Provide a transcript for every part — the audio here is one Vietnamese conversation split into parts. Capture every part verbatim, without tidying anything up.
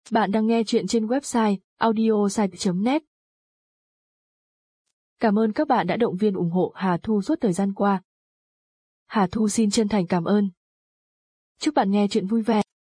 Bạn đang nghe chuyện trên website audiosite chấm net. Cảm ơn các bạn đã động viên ủng hộ Hà Thu suốt thời gian qua. Hà Thu xin chân thành cảm ơn. Chúc bạn nghe chuyện vui vẻ.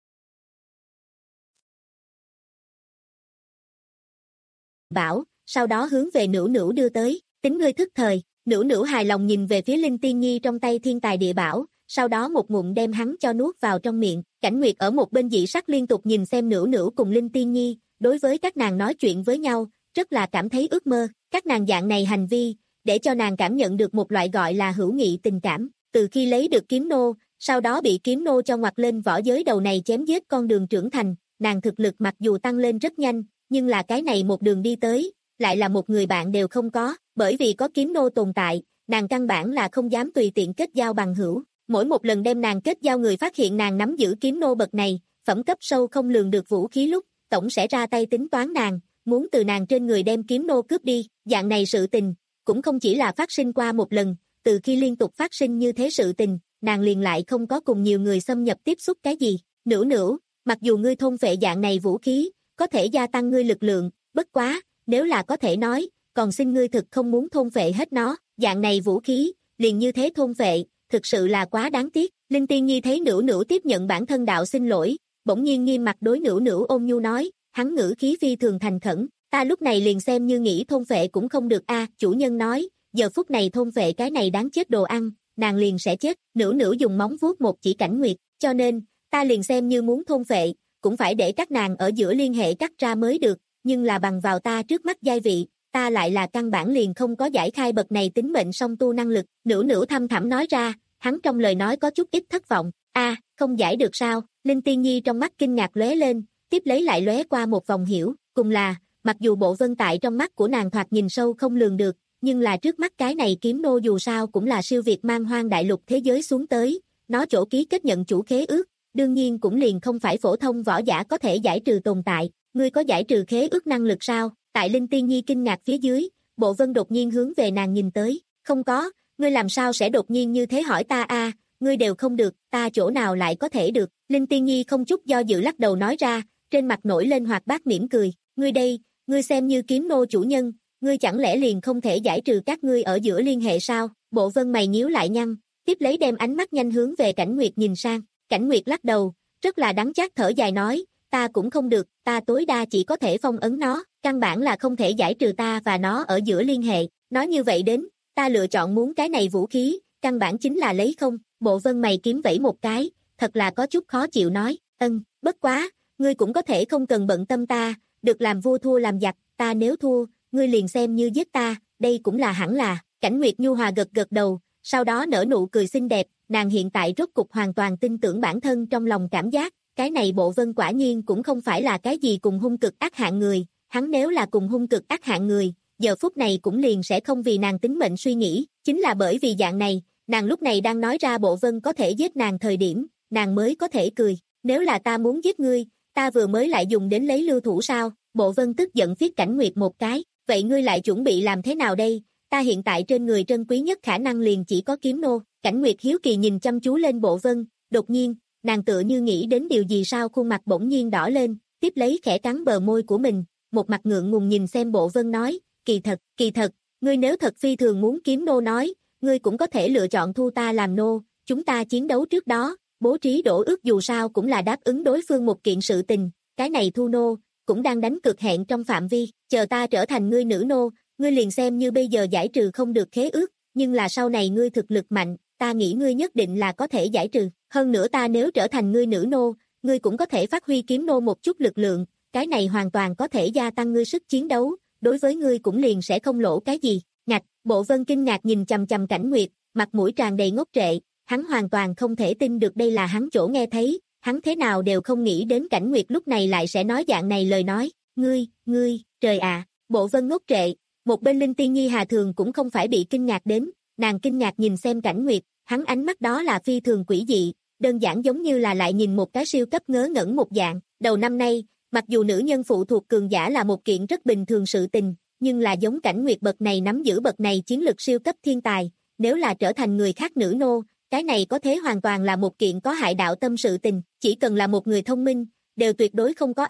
Bảo, sau đó hướng về Nữu Nữu đưa tới, tính ngươi thức thời. Nữu Nữu hài lòng nhìn về phía Linh Tiên Nhi trong tay thiên tài địa bảo, sau đó một ngụm đem hắn cho nuốt vào trong miệng. Cảnh Nguyệt ở một bên dị sắc liên tục nhìn xem Nữu Nữu cùng Linh Tiên Nhi, đối với các nàng nói chuyện với nhau, rất là cảm thấy ước mơ. Các nàng dạng này hành vi, để cho nàng cảm nhận được một loại gọi là hữu nghị tình cảm. Từ khi lấy được kiếm nô, sau đó bị kiếm nô cho ngoặt lên võ giới đầu này chém giết con đường trưởng thành, nàng thực lực mặc dù tăng lên rất nhanh, nhưng là cái này một đường đi tới, lại là một người bạn đều không có, bởi vì có kiếm nô tồn tại, nàng căn bản là không dám tùy tiện kết giao bằng hữu. Mỗi một lần đem nàng kết giao người phát hiện nàng nắm giữ kiếm nô bậc này, phẩm cấp sâu không lường được vũ khí lúc, tổng sẽ ra tay tính toán nàng, muốn từ nàng trên người đem kiếm nô cướp đi. Dạng này sự tình, cũng không chỉ là phát sinh qua một lần, từ khi liên tục phát sinh như thế sự tình, nàng liền lại không có cùng nhiều người xâm nhập tiếp xúc cái gì. Nữu Nữu, mặc dù ngươi thôn phệ dạng này vũ khí, có thể gia tăng ngươi lực lượng, bất quá, nếu là có thể nói, còn xin ngươi thực không muốn thôn phệ hết nó, dạng này vũ khí, liền như thế thôn phệ, thực sự là quá đáng tiếc. Linh Tiên Nhi thấy Nữu Nữu tiếp nhận bản thân đạo xin lỗi, bỗng nhiên nghiêm mặt đối Nữu Nữu ôn nhu nói, hắn ngữ khí phi thường thành khẩn, ta lúc này liền xem như nghĩ thôn phệ cũng không được a. Chủ nhân nói, giờ phút này thôn phệ cái này đáng chết đồ ăn, nàng liền sẽ chết. Nữu Nữu dùng móng vuốt một chỉ Cảnh Nguyệt, cho nên, ta liền xem như muốn thôn phệ, cũng phải để các nàng ở giữa liên hệ cắt ra mới được, nhưng là bằng vào ta trước mắt giai vị, ta lại là căn bản liền không có giải khai bậc này tính mệnh song tu năng lực. Nữu Nữu thâm thẳm nói ra, hắn trong lời nói có chút ít thất vọng. A, không giải được sao? Linh Tiên Nhi trong mắt kinh ngạc lóe lên, tiếp lấy lại lóe qua một vòng hiểu, cùng là, mặc dù bộ vân tại trong mắt của nàng thoạt nhìn sâu không lường được, nhưng là trước mắt cái này kiếm nô dù sao cũng là siêu việt mang hoang đại lục thế giới xuống tới, nó chỗ ký kết nhận chủ khế ước, đương nhiên cũng liền không phải phổ thông võ giả có thể giải trừ tồn tại. Ngươi có giải trừ khế ước năng lực sao? Tại Linh Tiên Nhi kinh ngạc phía dưới, Bộ Vân đột nhiên hướng về nàng nhìn tới, không có, ngươi làm sao sẽ đột nhiên như thế hỏi ta a? Ngươi đều không được, ta chỗ nào lại có thể được? Linh Tiên Nhi không chút do dự lắc đầu nói ra, trên mặt nổi lên hoạt bát mỉm cười, ngươi đây, ngươi xem như kiếm nô chủ nhân, ngươi chẳng lẽ liền không thể giải trừ các ngươi ở giữa liên hệ sao? Bộ Vân mày nhíu lại nhăn, tiếp lấy đem ánh mắt nhanh hướng về Cảnh Nguyệt nhìn sang. Cảnh Nguyệt lắc đầu, rất là đắng chát thở dài nói, ta cũng không được, ta tối đa chỉ có thể phong ấn nó, căn bản là không thể giải trừ ta và nó ở giữa liên hệ. Nói như vậy đến, ta lựa chọn muốn cái này vũ khí, căn bản chính là lấy không. Bộ Vân mày kiếm vẫy một cái, thật là có chút khó chịu nói, ân, bất quá, ngươi cũng có thể không cần bận tâm ta, được làm vua thua làm giặc, ta nếu thua, ngươi liền xem như giết ta, đây cũng là hẳn là. Cảnh Nguyệt nhu hòa gật gật đầu, sau đó nở nụ cười xinh đẹp, nàng hiện tại rốt cục hoàn toàn tin tưởng bản thân trong lòng cảm giác, cái này Bộ Vân quả nhiên cũng không phải là cái gì cùng hung cực ác hạng người, hắn nếu là cùng hung cực ác hạng người, giờ phút này cũng liền sẽ không vì nàng tính mệnh suy nghĩ, chính là bởi vì dạng này, nàng lúc này đang nói ra Bộ Vân có thể giết nàng thời điểm, nàng mới có thể cười, nếu là ta muốn giết ngươi, ta vừa mới lại dùng đến lấy lưu thủ sao? Bộ Vân tức giận phiết Cảnh Nguyệt một cái, vậy ngươi lại chuẩn bị làm thế nào đây? Ta hiện tại trên người trân quý nhất khả năng liền chỉ có kiếm nô. Cảnh Nguyệt hiếu kỳ nhìn chăm chú lên Bộ Vân, đột nhiên, nàng tựa như nghĩ đến điều gì sao khuôn mặt bỗng nhiên đỏ lên, tiếp lấy khẽ cắn bờ môi của mình, một mặt ngượng ngùng nhìn xem Bộ Vân nói, kỳ thật, kỳ thật, ngươi nếu thật phi thường muốn kiếm nô nói, ngươi cũng có thể lựa chọn thu ta làm nô, chúng ta chiến đấu trước đó, bố trí đổ ước dù sao cũng là đáp ứng đối phương một kiện sự tình, cái này thu nô, cũng đang đánh cực hẹn trong phạm vi, chờ ta trở thành ngươi nữ nô, ngươi liền xem như bây giờ giải trừ không được khế ước, nhưng là sau này ngươi thực lực mạnh, ta nghĩ ngươi nhất định là có thể giải trừ, hơn nữa ta nếu trở thành ngươi nữ nô, ngươi cũng có thể phát huy kiếm nô một chút lực lượng, cái này hoàn toàn có thể gia tăng ngươi sức chiến đấu, đối với ngươi cũng liền sẽ không lỗ cái gì. Ngạch, Bộ Vân kinh ngạc nhìn chằm chằm Cảnh Nguyệt, mặt mũi tràn đầy ngốc trệ, hắn hoàn toàn không thể tin được đây là hắn chỗ nghe thấy, hắn thế nào đều không nghĩ đến Cảnh Nguyệt lúc này lại sẽ nói dạng này lời nói, ngươi, ngươi, trời ạ, Bộ Vân ngốc trệ, một bên Linh Tiên Nhi Hà Thường cũng không phải bị kinh ngạc đến, nàng kinh ngạc nhìn xem Cảnh Nguyệt, hắn ánh mắt đó là phi thường quỷ dị, đơn giản giống như là lại nhìn một cái siêu cấp ngớ ngẩn một dạng. Đầu năm nay, mặc dù nữ nhân phụ thuộc cường giả là một kiện rất bình thường sự tình, nhưng là giống Cảnh Nguyệt bậc này nắm giữ bậc này chiến lực siêu cấp thiên tài, nếu là trở thành người khác nữ nô, cái này có thế hoàn toàn là một kiện có hại đạo tâm sự tình, chỉ cần là một người thông minh, đều tuyệt đối không có ai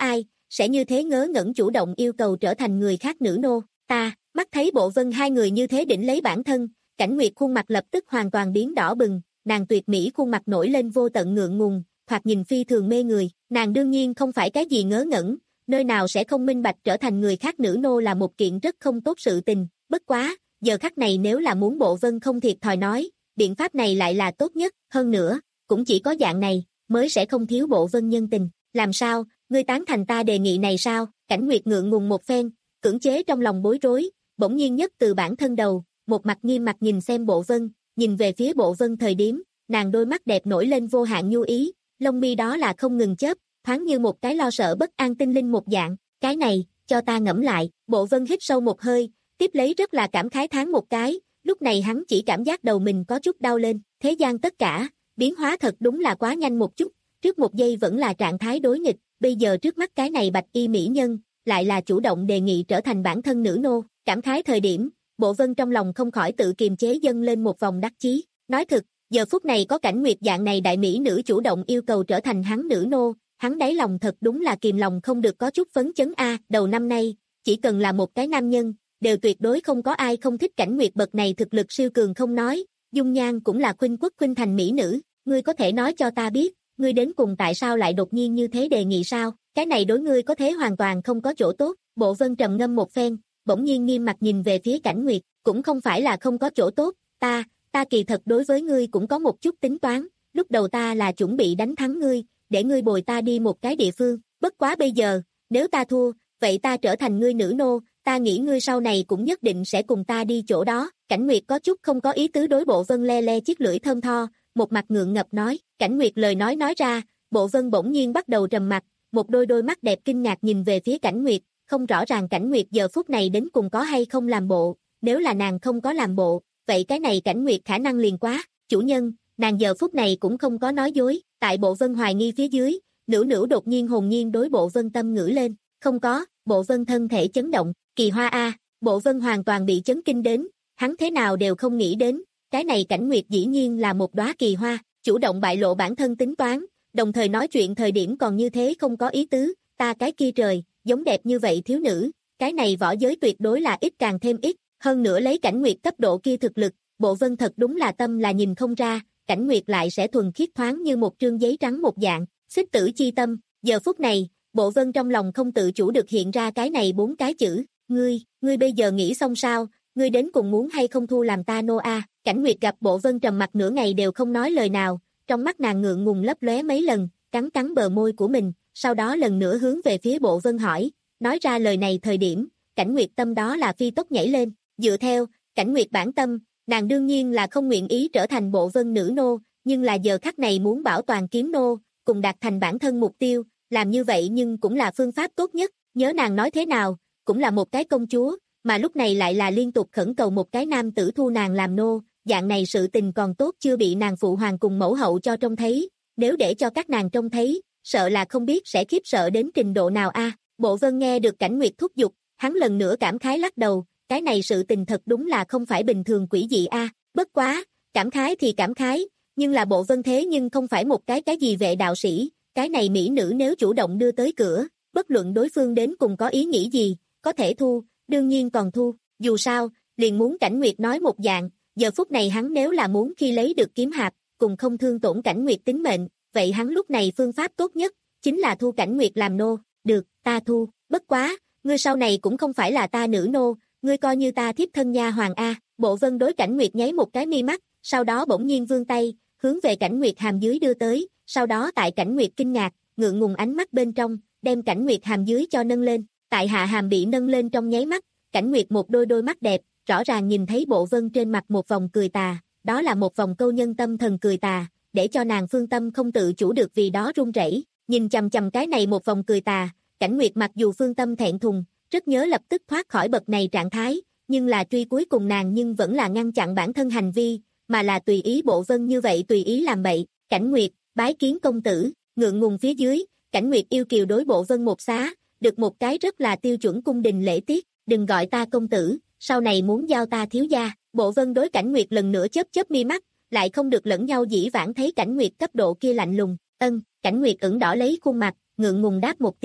sẽ như thế ngớ ngẩn chủ động yêu cầu trở thành người khác nữ nô, ta, mắt thấy Bộ Vân hai người như thế đỉnh lấy bản thân, Cảnh Nguyệt khuôn mặt lập tức hoàn toàn biến đỏ bừng, nàng tuyệt mỹ khuôn mặt nổi lên vô tận ngượng ngùng, thoạt nhìn phi thường mê người, nàng đương nhiên không phải cái gì ngớ ngẩn, nơi nào sẽ không minh bạch trở thành người khác nữ nô là một kiện rất không tốt sự tình, bất quá, giờ khắc này nếu là muốn Bộ Vân không thiệt thòi nói, biện pháp này lại là tốt nhất, hơn nữa, cũng chỉ có dạng này, mới sẽ không thiếu Bộ Vân nhân tình, làm sao, ngươi tán thành ta đề nghị này sao, Cảnh Nguyệt ngượng ngùng một phen, cưỡng chế trong lòng bối rối, bỗng nhiên nhất từ bản thân đầu, một mặt nghiêm mặt nhìn xem Bộ Vân, nhìn về phía Bộ Vân thời điểm, nàng đôi mắt đẹp nổi lên vô hạn nhu ý, lông mi đó là không ngừng chớp, thoáng như một cái lo sợ bất an tinh linh một dạng, cái này, cho ta ngẫm lại, Bộ Vân hít sâu một hơi, tiếp lấy rất là cảm khái thán một cái, lúc này hắn chỉ cảm giác đầu mình có chút đau lên, thế gian tất cả, biến hóa thật đúng là quá nhanh một chút, trước một giây vẫn là trạng thái đối nghịch, bây giờ trước mắt cái này bạch y mỹ nhân, lại là chủ động đề nghị trở thành bản thân nữ nô, cảm khái thời điểm, Bộ Vân trong lòng không khỏi tự kiềm chế dâng lên một vòng đắc chí, nói thực, giờ phút này có Cảnh Nguyệt dạng này đại mỹ nữ chủ động yêu cầu trở thành hắn nữ nô, hắn đáy lòng thật đúng là kìm lòng không được có chút phấn chấn a, đầu năm nay, chỉ cần là một cái nam nhân, đều tuyệt đối không có ai không thích Cảnh Nguyệt bậc này thực lực siêu cường không nói, dung nhan cũng là khuynh quốc khuynh thành mỹ nữ, ngươi có thể nói cho ta biết, ngươi đến cùng tại sao lại đột nhiên như thế đề nghị sao, cái này đối ngươi có thế hoàn toàn không có chỗ tốt, Bộ Vân trầm ngâm một phen, bỗng nhiên nghiêm mặt nhìn về phía Cảnh Nguyệt, cũng không phải là không có chỗ tốt, ta, ta kỳ thật đối với ngươi cũng có một chút tính toán, lúc đầu ta là chuẩn bị đánh thắng ngươi, để ngươi bồi ta đi một cái địa phương, bất quá bây giờ, nếu ta thua, vậy ta trở thành ngươi nữ nô, ta nghĩ ngươi sau này cũng nhất định sẽ cùng ta đi chỗ đó, Cảnh Nguyệt có chút không có ý tứ đối Bộ Vân le le chiếc lưỡi thơm tho, một mặt ngượng ngập nói, Cảnh Nguyệt lời nói nói ra, Bộ Vân bỗng nhiên bắt đầu trầm mặt, một đôi đôi mắt đẹp kinh ngạc nhìn về phía Cảnh Nguyệt, không rõ ràng Cảnh Nguyệt giờ phút này đến cùng có hay không làm bộ, nếu là nàng không có làm bộ, vậy cái này Cảnh Nguyệt khả năng liền quá, chủ nhân, nàng giờ phút này cũng không có nói dối, tại Bộ Vân hoài nghi phía dưới, Nữu Nữu đột nhiên hồn nhiên đối Bộ Vân tâm ngữ lên, không có, Bộ Vân thân thể chấn động, kỳ hoa a, Bộ Vân hoàn toàn bị chấn kinh đến, hắn thế nào đều không nghĩ đến, cái này Cảnh Nguyệt dĩ nhiên là một đóa kỳ hoa, chủ động bại lộ bản thân tính toán, đồng thời nói chuyện thời điểm còn như thế không có ý tứ, ta cái kia trời, giống đẹp như vậy thiếu nữ, cái này võ giới tuyệt đối là ít càng thêm ít, hơn nữa lấy Cảnh Nguyệt cấp độ kia thực lực, Bộ Vân thật đúng là tâm là nhìn không ra, Cảnh Nguyệt lại sẽ thuần khiết thoáng như một trương giấy trắng một dạng, xích tử chi tâm, giờ phút này, Bộ Vân trong lòng không tự chủ được hiện ra cái này bốn cái chữ, ngươi, ngươi bây giờ nghĩ xong sao, ngươi đến cùng muốn hay không thu làm ta nô a, Cảnh Nguyệt gặp Bộ Vân trầm mặt nửa ngày đều không nói lời nào, trong mắt nàng ngượng ngùng lấp lóe mấy lần, cắn cắn bờ môi của mình, sau đó lần nữa hướng về phía Bộ Vân hỏi, nói ra lời này thời điểm, Cảnh Nguyệt tâm đó là phi tốc nhảy lên, dựa theo, Cảnh Nguyệt bản tâm, nàng đương nhiên là không nguyện ý trở thành Bộ Vân nữ nô, nhưng là giờ khắc này muốn bảo toàn kiếm nô, cùng đạt thành bản thân mục tiêu, làm như vậy nhưng cũng là phương pháp tốt nhất, nhớ nàng nói thế nào, cũng là một cái công chúa, mà lúc này lại là liên tục khẩn cầu một cái nam tử thu nàng làm nô, dạng này sự tình còn tốt chưa bị nàng phụ hoàng cùng mẫu hậu cho trông thấy, nếu để cho các nàng trông thấy, sợ là không biết sẽ khiếp sợ đến trình độ nào a. Bộ Vân nghe được Cảnh Nguyệt thúc giục, hắn lần nữa cảm khái lắc đầu, cái này sự tình thật đúng là không phải bình thường quỷ dị a, bất quá, cảm khái thì cảm khái, nhưng là Bộ Vân thế nhưng không phải một cái cái gì vệ đạo sĩ, cái này mỹ nữ nếu chủ động đưa tới cửa, bất luận đối phương đến cùng có ý nghĩ gì, có thể thu, đương nhiên còn thu, dù sao, liền muốn Cảnh Nguyệt nói một dạng, giờ phút này hắn nếu là muốn khi lấy được kiếm hạp, cùng không thương tổn Cảnh Nguyệt tính mệnh, vậy hắn lúc này phương pháp tốt nhất, chính là thu Cảnh Nguyệt làm nô, được, ta thu, bất quá, ngươi sau này cũng không phải là ta nữ nô, ngươi coi như ta thiếp thân nha hoàng a. Bộ Vân đối Cảnh Nguyệt nháy một cái mi mắt, sau đó bỗng nhiên vươn tay, hướng về Cảnh Nguyệt hàm dưới đưa tới, sau đó tại Cảnh Nguyệt kinh ngạc, ngượng ngùng ánh mắt bên trong, đem Cảnh Nguyệt hàm dưới cho nâng lên, tại hạ hàm bị nâng lên trong nháy mắt, Cảnh Nguyệt một đôi đôi mắt đẹp, rõ ràng nhìn thấy Bộ Vân trên mặt một vòng cười tà, đó là một vòng câu nhân tâm thần cười tà, để cho nàng phương tâm không tự chủ được vì đó run rẩy, nhìn chằm chằm cái này một vòng cười tà, Cảnh Nguyệt mặc dù phương tâm thẹn thùng, rất nhớ lập tức thoát khỏi bậc này trạng thái, nhưng là truy cuối cùng nàng nhưng vẫn là ngăn chặn bản thân hành vi, mà là tùy ý Bộ Vân như vậy tùy ý làm bậy, Cảnh Nguyệt, bái kiến công tử, ngượng ngùng phía dưới, Cảnh Nguyệt yêu kiều đối Bộ Vân một xá, được một cái rất là tiêu chuẩn cung đình lễ tiết, đừng gọi ta công tử, sau này muốn giao ta thiếu gia, Bộ Vân đối Cảnh Nguyệt lần nữa chớp chớp mi mắt, lại không được lẫn nhau dĩ vãng thấy Cảnh Nguyệt cấp độ kia lạnh lùng, ân, Cảnh Nguyệt ửng đỏ lấy khuôn mặt, ngượng ngùng đáp một tiếng,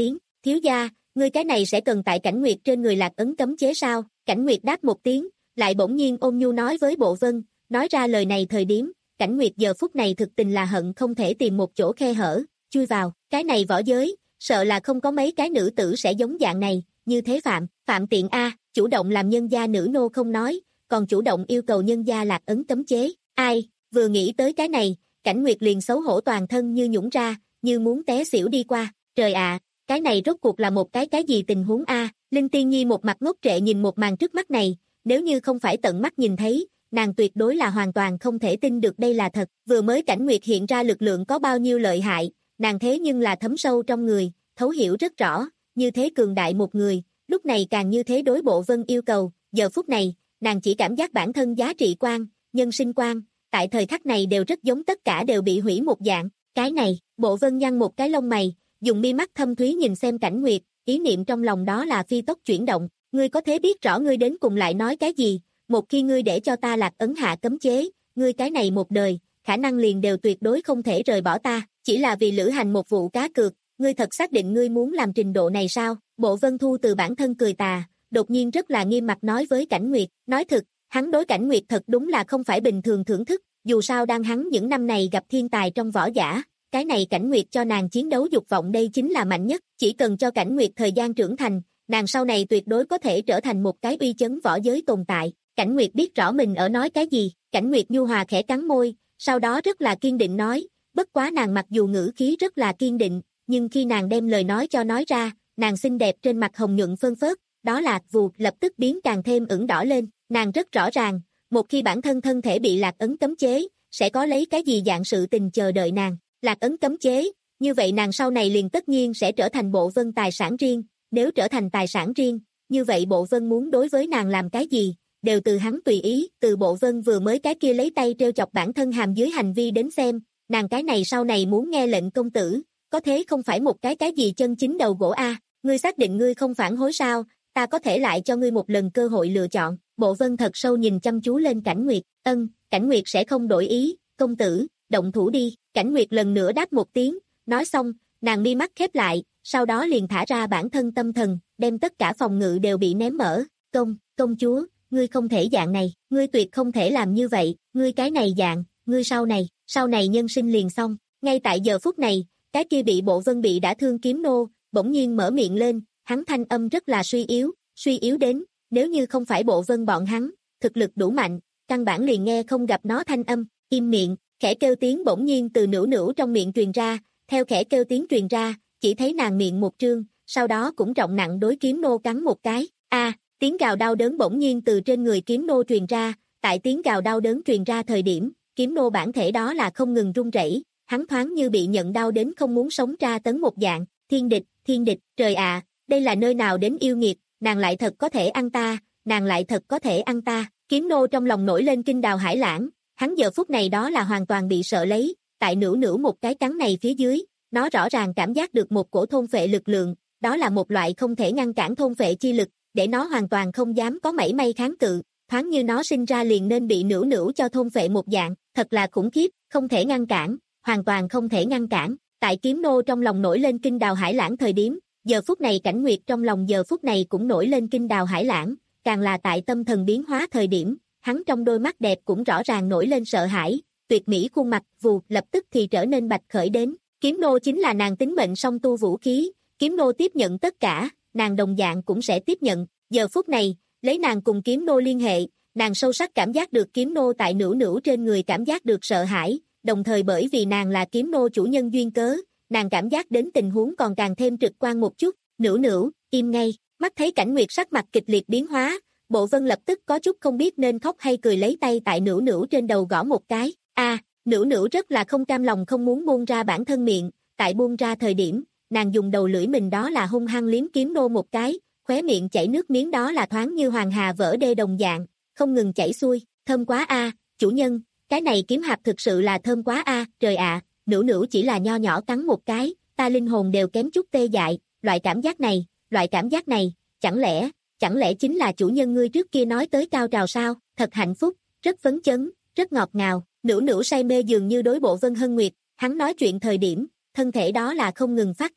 thiếu gia, ngươi cái này sẽ cần tại Cảnh Nguyệt trên người lạc ấn cấm chế sao? Cảnh Nguyệt đáp một tiếng, lại bỗng nhiên ôn nhu nói với Bộ Vân, nói ra lời này thời điểm, Cảnh Nguyệt giờ phút này thực tình là hận không thể tìm một chỗ khe hở, chui vào, cái này võ giới, sợ là không có mấy cái nữ tử sẽ giống dạng này, như thế phạm, phạm tiện a, chủ động làm nhân gia nữ nô không nói, còn chủ động yêu cầu nhân gia lạc ấn cấm chế, ai, vừa nghĩ tới cái này, Cảnh Nguyệt liền xấu hổ toàn thân như nhũng ra, như muốn té xỉu đi qua, trời ạ, cái này rốt cuộc là một cái cái gì tình huống a? Linh Tiên Nhi một mặt ngốc trệ nhìn một màn trước mắt này, nếu như không phải tận mắt nhìn thấy, nàng tuyệt đối là hoàn toàn không thể tin được đây là thật, vừa mới Cảnh Nguyệt hiện ra lực lượng có bao nhiêu lợi hại, nàng thế nhưng là thấm sâu trong người, thấu hiểu rất rõ, như thế cường đại một người, lúc này càng như thế đối Bộ Vân yêu cầu, giờ phút này, nàng chỉ cảm giác bản thân giá trị quan, nhân sinh quan, tại thời khắc này đều rất giống tất cả đều bị hủy một dạng, cái này, Bộ Vân nhăn một cái lông mày, dùng mi mắt thâm thúy nhìn xem Cảnh Nguyệt, ý niệm trong lòng đó là phi tốc chuyển động, ngươi có thể biết rõ ngươi đến cùng lại nói cái gì, một khi ngươi để cho ta lạc ấn hạ cấm chế, ngươi cái này một đời, khả năng liền đều tuyệt đối không thể rời bỏ ta, chỉ là vì lữ hành một vụ cá cược, ngươi thật xác định ngươi muốn làm trình độ này sao? Bộ Vân Thu từ bản thân cười tà, đột nhiên rất là nghiêm mặt nói với Cảnh Nguyệt, nói thực, hắn đối Cảnh Nguyệt thật đúng là không phải bình thường thưởng thức, dù sao đang hắn những năm này gặp thiên tài trong võ giả, cái này Cảnh Nguyệt cho nàng chiến đấu dục vọng đây chính là mạnh nhất, chỉ cần cho Cảnh Nguyệt thời gian trưởng thành, nàng sau này tuyệt đối có thể trở thành một cái uy chấn võ giới tồn tại. Cảnh Nguyệt biết rõ mình ở nói cái gì, Cảnh Nguyệt nhu hòa khẽ cắn môi, sau đó rất là kiên định nói, bất quá nàng mặc dù ngữ khí rất là kiên định, nhưng khi nàng đem lời nói cho nói ra, nàng xinh đẹp trên mặt hồng nhuận phơn phớt, đó là vù lập tức biến càng thêm ửng đỏ lên, nàng rất rõ ràng, một khi bản thân thân thể bị lạc ấn cấm chế, sẽ có lấy cái gì dạng sự tình chờ đợi nàng, lạc ấn cấm chế, như vậy nàng sau này liền tất nhiên sẽ trở thành Bộ Vân tài sản riêng, nếu trở thành tài sản riêng, như vậy Bộ Vân muốn đối với nàng làm cái gì, đều từ hắn tùy ý, từ Bộ Vân vừa mới cái kia lấy tay treo chọc bản thân hàm dưới hành vi đến xem, nàng cái này sau này muốn nghe lệnh công tử, có thế không phải một cái cái gì chân chính đầu gỗ a, ngươi xác định ngươi không phản hối sao, ta có thể lại cho ngươi một lần cơ hội lựa chọn, Bộ Vân thật sâu nhìn chăm chú lên Cảnh Nguyệt, ân, Cảnh Nguyệt sẽ không đổi ý, công tử, động thủ đi, Cảnh Nguyệt lần nữa đáp một tiếng, nói xong, nàng mi mắt khép lại, sau đó liền thả ra bản thân tâm thần, đem tất cả phòng ngự đều bị ném mở, công, công chúa, ngươi không thể dạng này, ngươi tuyệt không thể làm như vậy, ngươi cái này dạng, ngươi sau này, sau này nhân sinh liền xong, ngay tại giờ phút này, cái kia bị Bộ Vân bị đã thương kiếm nô, bỗng nhiên mở miệng lên, hắn thanh âm rất là suy yếu, suy yếu đến, nếu như không phải Bộ Vân bọn hắn, thực lực đủ mạnh, căn bản liền nghe không gặp nó thanh âm, im miệng, khẽ kêu tiếng bỗng nhiên từ nửu nửu trong miệng truyền ra, theo khẽ kêu tiếng truyền ra, chỉ thấy nàng miệng một trương, sau đó cũng trọng nặng đối kiếm nô cắn một cái, a, tiếng gào đau đớn bỗng nhiên từ trên người kiếm nô truyền ra, tại tiếng gào đau đớn truyền ra thời điểm, kiếm nô bản thể đó là không ngừng run rẩy, hắn thoáng như bị nhận đau đến không muốn sống tra tấn một dạng, thiên địch, thiên địch, trời ạ, đây là nơi nào đến yêu nghiệt, nàng lại thật có thể ăn ta, nàng lại thật có thể ăn ta, kiếm nô trong lòng nổi lên kinh đào hải lãng, hắn giờ phút này đó là hoàn toàn bị sợ lấy, tại nửu nửu một cái cắn này phía dưới, nó rõ ràng cảm giác được một cổ thôn phệ lực lượng, đó là một loại không thể ngăn cản thôn phệ chi lực, để nó hoàn toàn không dám có mảy may kháng cự, thoáng như nó sinh ra liền nên bị nửu nửu cho thôn phệ một dạng, thật là khủng khiếp, không thể ngăn cản, hoàn toàn không thể ngăn cản, tại kiếm nô trong lòng nổi lên kinh đào hải lãng thời điểm, giờ phút này Cảnh Nguyệt trong lòng giờ phút này cũng nổi lên kinh đào hải lãng, càng là tại tâm thần biến hóa thời điểm, hắn trong đôi mắt đẹp cũng rõ ràng nổi lên sợ hãi, tuyệt mỹ khuôn mặt vù lập tức thì trở nên bạch khởi đến, kiếm nô chính là nàng tính mệnh song tu vũ khí, kiếm nô tiếp nhận tất cả, nàng đồng dạng cũng sẽ tiếp nhận, giờ phút này, lấy nàng cùng kiếm nô liên hệ, nàng sâu sắc cảm giác được kiếm nô tại nửu nửu trên người cảm giác được sợ hãi, đồng thời bởi vì nàng là kiếm nô chủ nhân duyên cớ, nàng cảm giác đến tình huống còn càng thêm trực quan một chút, nửu nửu, im ngay, mắt thấy Cảnh Nguyệt sắc mặt kịch liệt biến hóa, Bộ Vân lập tức có chút không biết nên khóc hay cười lấy tay tại nửu nửu trên đầu gõ một cái, a, nửu nửu rất là không cam lòng không muốn buông ra bản thân miệng, tại buông ra thời điểm, nàng dùng đầu lưỡi mình đó là hung hăng liếm kiếm nô một cái, khóe miệng chảy nước miếng đó là thoáng như hoàng hà vỡ đê đồng dạng, không ngừng chảy xuôi, thơm quá a, chủ nhân, cái này kiếm hạp thực sự là thơm quá a, trời ạ, nửu nửu chỉ là nho nhỏ cắn một cái, ta linh hồn đều kém chút tê dại, loại cảm giác này, loại cảm giác này, chẳng lẽ, chẳng lẽ chính là chủ nhân ngươi trước kia nói tới cao trào sao, thật hạnh phúc, rất phấn chấn, rất ngọt ngào, nửu nửu say mê dường như đối Bộ Vân hân nguyệt, hắn nói chuyện thời điểm, thân thể đó là không ngừng phát run,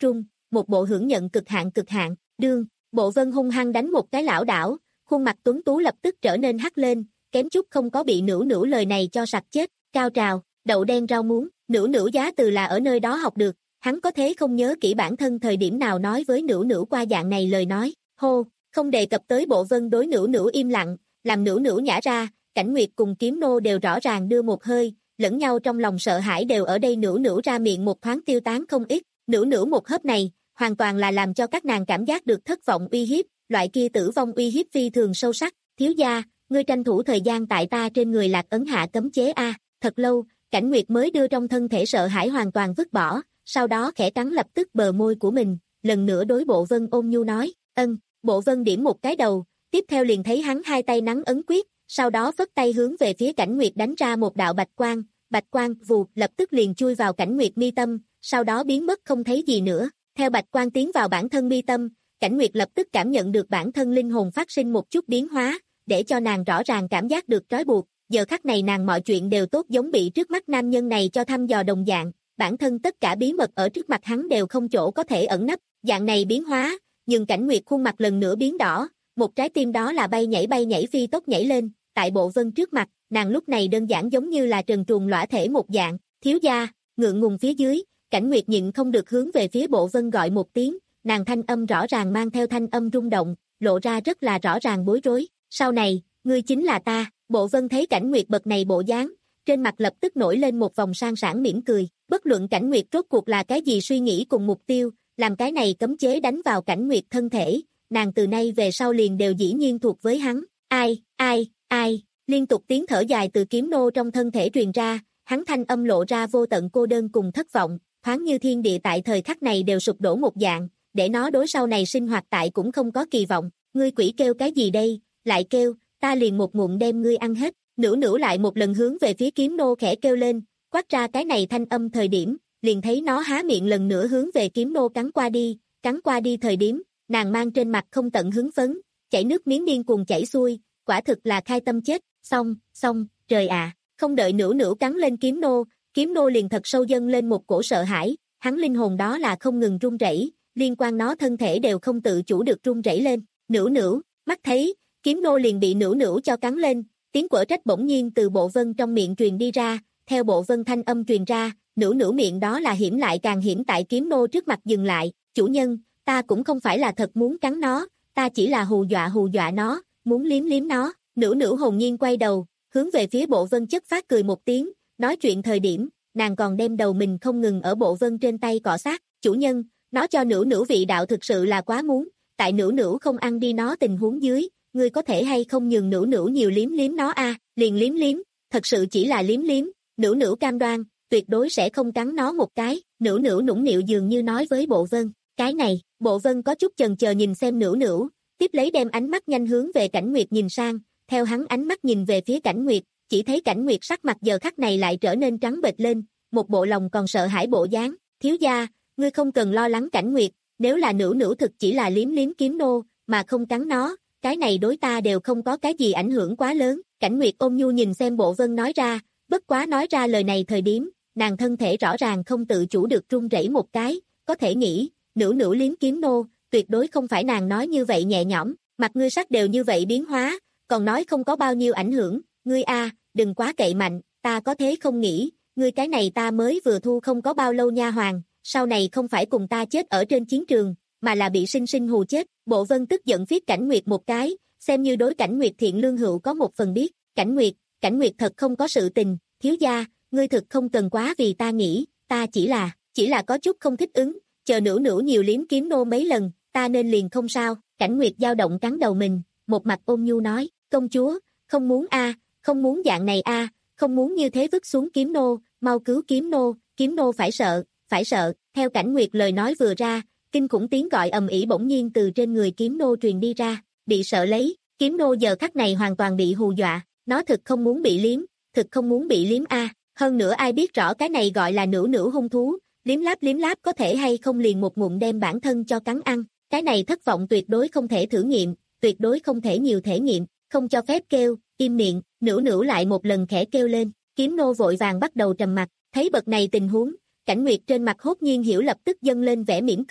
một bộ hưởng nhận cực hạn cực hạn, đương, Bộ Vân hung hăng đánh một cái lảo đảo, khuôn mặt tuấn tú lập tức trở nên hắc lên, kém chút không có bị Nữu Nữu lời này cho sặc chết, cao trào, đậu đen rau muống, Nữu Nữu giá từ là ở nơi đó học được, hắn có thế không nhớ kỹ bản thân thời điểm nào nói với Nữu Nữu qua dạng này lời nói, hô, không đề cập tới Bộ Vân đối Nữu Nữu im lặng, làm Nữu Nữu nhả ra, Cảnh Nguyệt cùng Kiếm Nô đều rõ ràng đưa một hơi, lẫn nhau trong lòng sợ hãi đều ở đây Nữu Nữu ra miệng một thoáng tiêu tán không ít, Nữu Nữu một hớp này, hoàn toàn là làm cho các nàng cảm giác được thất vọng uy hiếp, loại kia tử vong uy hiếp phi thường sâu sắc, thiếu gia, ngươi tranh thủ thời gian tại ta trên người lạc ấn hạ cấm chế a, thật lâu, Cảnh Nguyệt mới đưa trong thân thể sợ hãi hoàn toàn vứt bỏ, sau đó khẽ cắn lập tức bờ môi của mình, lần nữa đối Bộ Vân ôn nhu nói, ân, Bộ Vân điểm một cái đầu, tiếp theo liền thấy hắn hai tay nắm ấn quyết, sau đó phất tay hướng về phía Cảnh Nguyệt đánh ra một đạo bạch quang, bạch quang vụt lập tức liền chui vào Cảnh Nguyệt mi tâm, sau đó biến mất không thấy gì nữa, theo bạch quang tiến vào bản thân mi tâm, Cảnh Nguyệt lập tức cảm nhận được bản thân linh hồn phát sinh một chút biến hóa, để cho nàng rõ ràng cảm giác được trói buộc, giờ khắc này nàng mọi chuyện đều tốt giống bị trước mắt nam nhân này cho thăm dò đồng dạng, bản thân tất cả bí mật ở trước mặt hắn đều không chỗ có thể ẩn nấp, dạng này biến hóa, nhưng Cảnh Nguyệt khuôn mặt lần nữa biến đỏ, một trái tim đó là bay nhảy bay nhảy phi tốc nhảy lên, tại Bộ Vân trước mặt, nàng lúc này đơn giản giống như là trần truồng lõa thể một dạng, thiếu gia, ngượng ngùng phía dưới, Cảnh Nguyệt nhịn không được hướng về phía Bộ Vân gọi một tiếng, nàng thanh âm rõ ràng mang theo thanh âm rung động, lộ ra rất là rõ ràng bối rối, sau này, ngươi chính là ta, Bộ Vân thấy Cảnh Nguyệt bậc này bộ dáng, trên mặt lập tức nổi lên một vòng sang sảng mỉm cười, bất luận Cảnh Nguyệt rốt cuộc là cái gì suy nghĩ cùng mục tiêu, làm cái này cấm chế đánh vào Cảnh Nguyệt thân thể, nàng từ nay về sau liền đều dĩ nhiên thuộc với hắn, ai, ai, ai, liên tục tiếng thở dài từ Kiếm Nô trong thân thể truyền ra, hắn thanh âm lộ ra vô tận cô đơn cùng thất vọng, thoáng như thiên địa tại thời khắc này đều sụp đổ một dạng, để nó đối sau này sinh hoạt tại cũng không có kỳ vọng, ngươi quỷ kêu cái gì đây, lại kêu, ta liền một ngụm đem ngươi ăn hết, Nữu Nữu lại một lần hướng về phía Kiếm Nô khẽ kêu lên, quát ra cái này thanh âm thời điểm, liền thấy nó há miệng lần nữa hướng về Kiếm Nô cắn qua đi, cắn qua đi thời điểm, nàng mang trên mặt không tận hứng phấn, chảy nước miếng điên cuồng chảy xuôi, quả thực là khai tâm chết, xong, xong, trời ạ, không đợi Nữu Nữu cắn lên Kiếm Nô, Kiếm Nô liền thật sâu dâng lên một cổ sợ hãi, hắn linh hồn đó là không ngừng run rẩy, liên quan nó thân thể đều không tự chủ được run rẩy lên, Nữu Nữu, mắt thấy, Kiếm Nô liền bị Nữu Nữu cho cắn lên, tiếng quở trách bỗng nhiên từ Bộ Vân trong miệng truyền đi ra, theo Bộ Vân thanh âm truyền ra, Nữu Nữu miệng đó là hiểm lại càng hiểm tại Kiếm Nô trước mặt dừng lại, chủ nhân, ta cũng không phải là thật muốn cắn nó, ta chỉ là hù dọa hù dọa nó, muốn liếm liếm nó, Nữu Nữu hồn nhiên quay đầu, hướng về phía Bộ Vân chất phát cười một tiếng, nói chuyện thời điểm, nàng còn đem đầu mình không ngừng ở Bộ Vân trên tay cọ sát, chủ nhân, nó cho Nữu Nữu vị đạo thực sự là quá muốn, tại Nữu Nữu không ăn đi nó tình huống dưới, ngươi có thể hay không nhường Nữu Nữu nhiều liếm liếm nó a, liền liếm liếm, thật sự chỉ là liếm liếm, Nữu Nữu cam đoan, tuyệt đối sẽ không cắn nó một cái, Nữu Nữu nũng nịu dường như nói với Bộ Vân, cái này, Bộ Vân có chút chần chờ nhìn xem Nữu Nữu, tiếp lấy đem ánh mắt nhanh hướng về Cảnh Nguyệt nhìn sang, theo hắn ánh mắt nhìn về phía Cảnh Nguyệt, chỉ thấy Cảnh Nguyệt sắc mặt giờ khắc này lại trở nên trắng bệch lên, một bộ lòng còn sợ hãi bộ dáng, thiếu gia, ngươi không cần lo lắng Cảnh Nguyệt, nếu là Nữu Nữu thực chỉ là liếm liếm Kiếm Nô, mà không cắn nó, cái này đối ta đều không có cái gì ảnh hưởng quá lớn, Cảnh Nguyệt ôn nhu nhìn xem Bộ Vân nói ra, bất quá nói ra lời này thời điểm, nàng thân thể rõ ràng không tự chủ được run rẩy một cái, có thể nghĩ, Nữu Nữu liếm Kiếm Nô, tuyệt đối không phải nàng nói như vậy nhẹ nhõm, mặt ngươi sắc đều như vậy biến hóa, còn nói không có bao nhiêu ảnh hưởng, ngươi a, đừng quá cậy mạnh, ta có thế không nghĩ, ngươi cái này ta mới vừa thu không có bao lâu nha hoàng, sau này không phải cùng ta chết ở trên chiến trường, mà là bị sinh sinh hù chết, Bộ Vân tức giận phiết Cảnh Nguyệt một cái, xem như đối Cảnh Nguyệt thiện lương hữu có một phần biết, Cảnh Nguyệt, Cảnh Nguyệt thật không có sự tình, thiếu gia, ngươi thực không cần quá vì ta nghĩ, ta chỉ là, chỉ là có chút không thích ứng, chờ Nữu Nữu nhiều liếm Kiếm Nô mấy lần, ta nên liền không sao, Cảnh Nguyệt dao động cắn đầu mình, một mặt ôn nhu nói, công chúa, không muốn a, không muốn dạng này a, không muốn như thế vứt xuống Kiếm Nô, mau cứu Kiếm Nô, Kiếm Nô phải sợ, phải sợ, theo Cảnh Nguyệt lời nói vừa ra, kinh khủng tiếng gọi ầm ĩ bỗng nhiên từ trên người Kiếm Nô truyền đi ra, bị sợ lấy, Kiếm Nô giờ khắc này hoàn toàn bị hù dọa, nó thực không muốn bị liếm, thực không muốn bị liếm a, hơn nữa ai biết rõ cái này gọi là Nữu Nữu hung thú, liếm láp liếm láp có thể hay không liền một ngụm đem bản thân cho cắn ăn, cái này thất vọng tuyệt đối không thể thử nghiệm, tuyệt đối không thể nhiều thể nghiệm, không cho phép kêu, im miệng, Nữu Nữu lại một lần khẽ kêu lên, Kiếm Nô vội vàng bắt đầu trầm mặt, thấy bậc này tình huống, Cảnh Nguyệt trên mặt hốt nhiên hiểu lập tức dâng lên vẻ mỉm cười,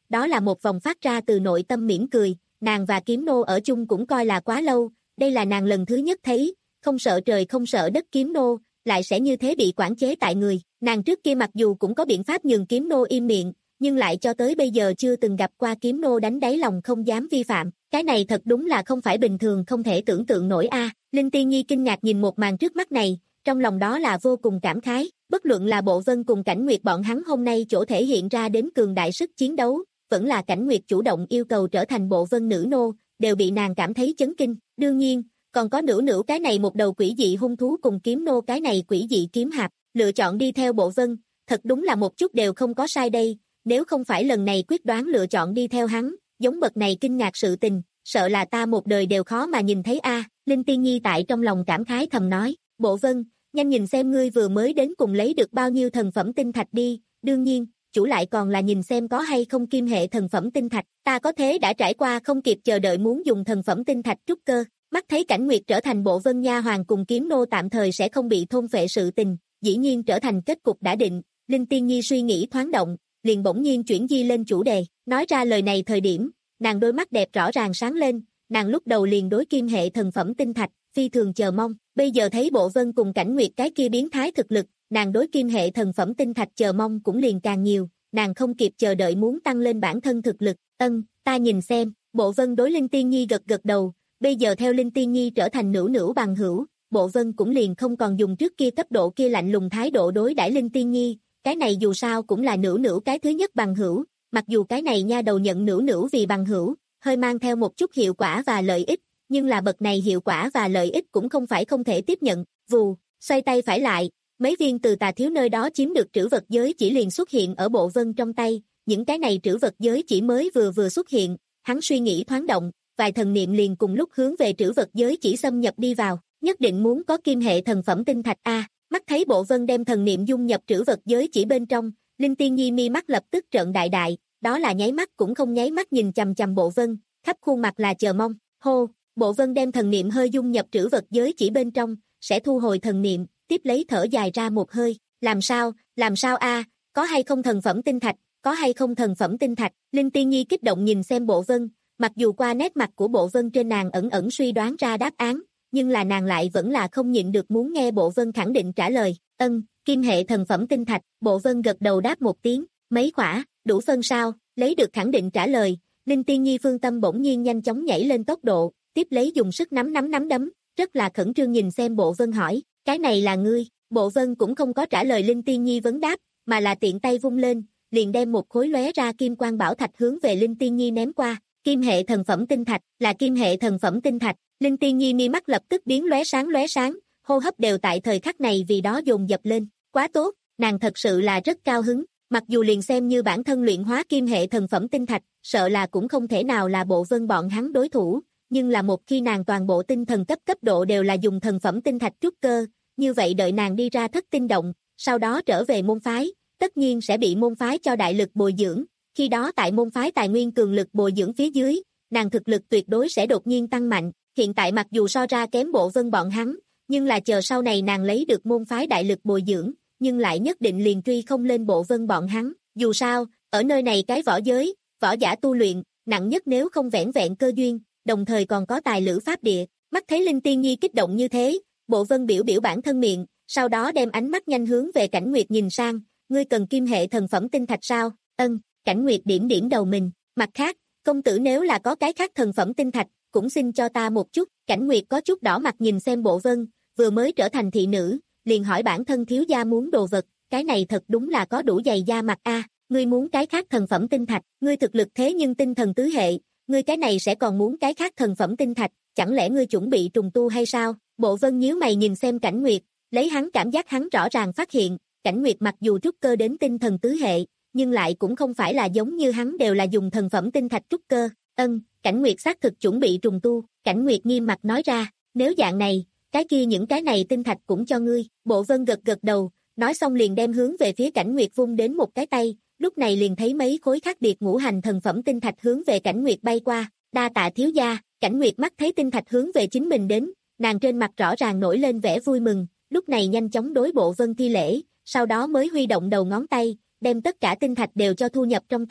đó là một vòng phát ra từ nội tâm mỉm cười, nàng và kiếm nô ở chung cũng coi là quá lâu, đây là nàng lần thứ nhất thấy, không sợ trời không sợ đất kiếm nô, lại sẽ như thế bị quản chế tại người, nàng trước kia mặc dù cũng có biện pháp nhường kiếm nô im miệng, nhưng lại cho tới bây giờ chưa từng gặp qua kiếm nô đánh đáy lòng không dám vi phạm, cái này thật đúng là không phải bình thường không thể tưởng tượng nổi a. Linh Tiên Nhi kinh ngạc nhìn một màn trước mắt này, trong lòng đó là vô cùng cảm khái, bất luận là Bộ Vân cùng Cảnh Nguyệt bọn hắn hôm nay chỗ thể hiện ra đến cường đại sức chiến đấu, vẫn là Cảnh Nguyệt chủ động yêu cầu trở thành Bộ Vân nữ nô, đều bị nàng cảm thấy chấn kinh, đương nhiên, còn có Nữu Nữu cái này một đầu quỷ dị hung thú cùng kiếm nô cái này quỷ dị kiếm hạp, lựa chọn đi theo Bộ Vân, thật đúng là một chút đều không có sai đây, nếu không phải lần này quyết đoán lựa chọn đi theo hắn, giống bậc này kinh ngạc sự tình, sợ là ta một đời đều khó mà nhìn thấy a. Linh Tiên Nhi tại trong lòng cảm khái thầm nói, Bộ Vân, nhanh nhìn xem ngươi vừa mới đến cùng lấy được bao nhiêu thần phẩm tinh thạch đi, đương nhiên, chủ lại còn là nhìn xem có hay không kim hệ thần phẩm tinh thạch, ta có thế đã trải qua không kịp chờ đợi muốn dùng thần phẩm tinh thạch trúc cơ, mắt thấy Cảnh Nguyệt trở thành Bộ Vân nha hoàng cùng kiếm nô tạm thời sẽ không bị thôn phệ sự tình, dĩ nhiên trở thành kết cục đã định, Linh Tiên Nhi suy nghĩ thoáng động, liền bỗng nhiên chuyển di lên chủ đề, nói ra lời này thời điểm, nàng đôi mắt đẹp rõ ràng sáng lên, nàng lúc đầu liền đối kim hệ thần phẩm tinh thạch, phi thường chờ mong, bây giờ thấy Bộ Vân cùng Cảnh Nguyệt cái kia biến thái thực lực, nàng đối kim hệ thần phẩm tinh thạch chờ mong cũng liền càng nhiều, nàng không kịp chờ đợi muốn tăng lên bản thân thực lực, ân, ta nhìn xem, Bộ Vân đối Linh Tiên Nhi gật gật đầu, bây giờ theo Linh Tiên Nhi trở thành Nữu Nữu bằng hữu, Bộ Vân cũng liền không còn dùng trước kia cấp độ kia lạnh lùng thái độ đối đãi Linh Tiên Nhi, cái này dù sao cũng là Nữu Nữu cái thứ nhất bằng hữu, mặc dù cái này nha đầu nhận Nữu Nữu vì bằng hữu, hơi mang theo một chút hiệu quả và lợi ích, nhưng là bậc này hiệu quả và lợi ích cũng không phải không thể tiếp nhận, vù, xoay tay phải lại, mấy viên từ Tà Thiếu nơi đó chiếm được trữ vật giới chỉ liền xuất hiện ở Bộ Vân trong tay, những cái này trữ vật giới chỉ mới vừa vừa xuất hiện, hắn suy nghĩ thoáng động, vài thần niệm liền cùng lúc hướng về trữ vật giới chỉ xâm nhập đi vào, nhất định muốn có kim hệ thần phẩm tinh thạch a. Mắt thấy Bộ Vân đem thần niệm dung nhập trữ vật giới chỉ bên trong, Linh Tiên Nhi mi mắt lập tức trợn đại đại, đó là nháy mắt cũng không nháy mắt nhìn chằm chằm Bộ Vân, khắp khuôn mặt là chờ mong. Hô, Bộ Vân đem thần niệm hơi dung nhập trữ vật giới chỉ bên trong, sẽ thu hồi thần niệm, tiếp lấy thở dài ra một hơi, làm sao, làm sao a, có hay không thần phẩm tinh thạch, có hay không thần phẩm tinh thạch, Linh Tiên Nhi kích động nhìn xem Bộ Vân, mặc dù qua nét mặt của Bộ Vân trên nàng ẩn ẩn suy đoán ra đáp án, nhưng là nàng lại vẫn là không nhịn được muốn nghe Bộ Vân khẳng định trả lời, ân, kim hệ thần phẩm tinh thạch, Bộ Vân gật đầu đáp một tiếng, mấy khỏa, đủ phân sao, lấy được khẳng định trả lời, Linh Tiên Nhi phương tâm bỗng nhiên nhanh chóng nhảy lên tốc độ, tiếp lấy dùng sức nắm nắm nắm đấm, rất là khẩn trương nhìn xem Bộ Vân hỏi, cái này là ngươi, Bộ Vân cũng không có trả lời Linh Tiên Nhi vấn đáp, mà là tiện tay vung lên, liền đem một khối lóe ra kim quang bảo thạch hướng về Linh Tiên Nhi ném qua, kim hệ thần phẩm tinh thạch, là kim hệ thần phẩm tinh thạch, Linh Tiên Nhi mi mắt lập tức biến lóe sáng lóe sáng, hô hấp đều tại thời khắc này vì đó dồn dập lên, quá tốt, nàng thật sự là rất cao hứng, mặc dù liền xem như bản thân luyện hóa kim hệ thần phẩm tinh thạch, sợ là cũng không thể nào là Bộ Vân bọn hắn đối thủ, nhưng là một khi nàng toàn bộ tinh thần cấp cấp độ đều là dùng thần phẩm tinh thạch trúc cơ, như vậy đợi nàng đi ra thất tinh động, sau đó trở về môn phái, tất nhiên sẽ bị môn phái cho đại lực bồi dưỡng, khi đó tại môn phái tài nguyên cường lực bồi dưỡng phía dưới, nàng thực lực tuyệt đối sẽ đột nhiên tăng mạnh, hiện tại mặc dù so ra kém Bộ Vân bọn hắn, nhưng là chờ sau này nàng lấy được môn phái đại lực bồi dưỡng, nhưng lại nhất định liền truy không lên Bộ Vân bọn hắn, dù sao, ở nơi này cái võ giới, võ giả tu luyện, nặng nhất nếu không vẻn vẹn cơ duyên, đồng thời còn có tài lữ pháp địa, mắt thấy Linh Tiên Nhi kích động như thế, Bộ Vân biểu biểu bản thân miệng, sau đó đem ánh mắt nhanh hướng về Cảnh Nguyệt nhìn sang, ngươi cần kim hệ thần phẩm tinh thạch sao, ân, Cảnh Nguyệt điểm điểm đầu mình, mặt khác, công tử nếu là có cái khác thần phẩm tinh thạch, cũng xin cho ta một chút, Cảnh Nguyệt có chút đỏ mặt nhìn xem Bộ Vân, vừa mới trở thành thị nữ, liền hỏi bản thân thiếu gia muốn đồ vật, cái này thật đúng là có đủ dày da mặt a, ngươi muốn cái khác thần phẩm tinh thạch, ngươi thực lực thế nhưng tinh thần tứ hệ, ngươi cái này sẽ còn muốn cái khác thần phẩm tinh thạch, chẳng lẽ ngươi chuẩn bị trùng tu hay sao? Bộ Vân nhíu mày nhìn xem Cảnh Nguyệt, lấy hắn cảm giác hắn rõ ràng phát hiện, Cảnh Nguyệt mặc dù trúc cơ đến tinh thần tứ hệ, nhưng lại cũng không phải là giống như hắn đều là dùng thần phẩm tinh thạch trúc cơ. Ân, Cảnh Nguyệt xác thực chuẩn bị trùng tu, Cảnh Nguyệt nghiêm mặt nói ra, nếu dạng này, cái kia những cái này tinh thạch cũng cho ngươi. Bộ Vân gật gật đầu, nói xong liền đem hướng về phía Cảnh Nguyệt vung đến một cái tay, lúc này liền thấy mấy khối khác biệt ngũ hành thần phẩm tinh thạch hướng về Cảnh Nguyệt bay qua, đa tạ thiếu gia. Cảnh Nguyệt mắt thấy tinh thạch hướng về chính mình đến, nàng trên mặt rõ ràng nổi lên vẻ vui mừng, lúc này nhanh chóng đối Bộ Vân thi lễ, sau đó mới huy động đầu ngón tay, đem tất cả tinh thạch đều cho thu nhập trong tay.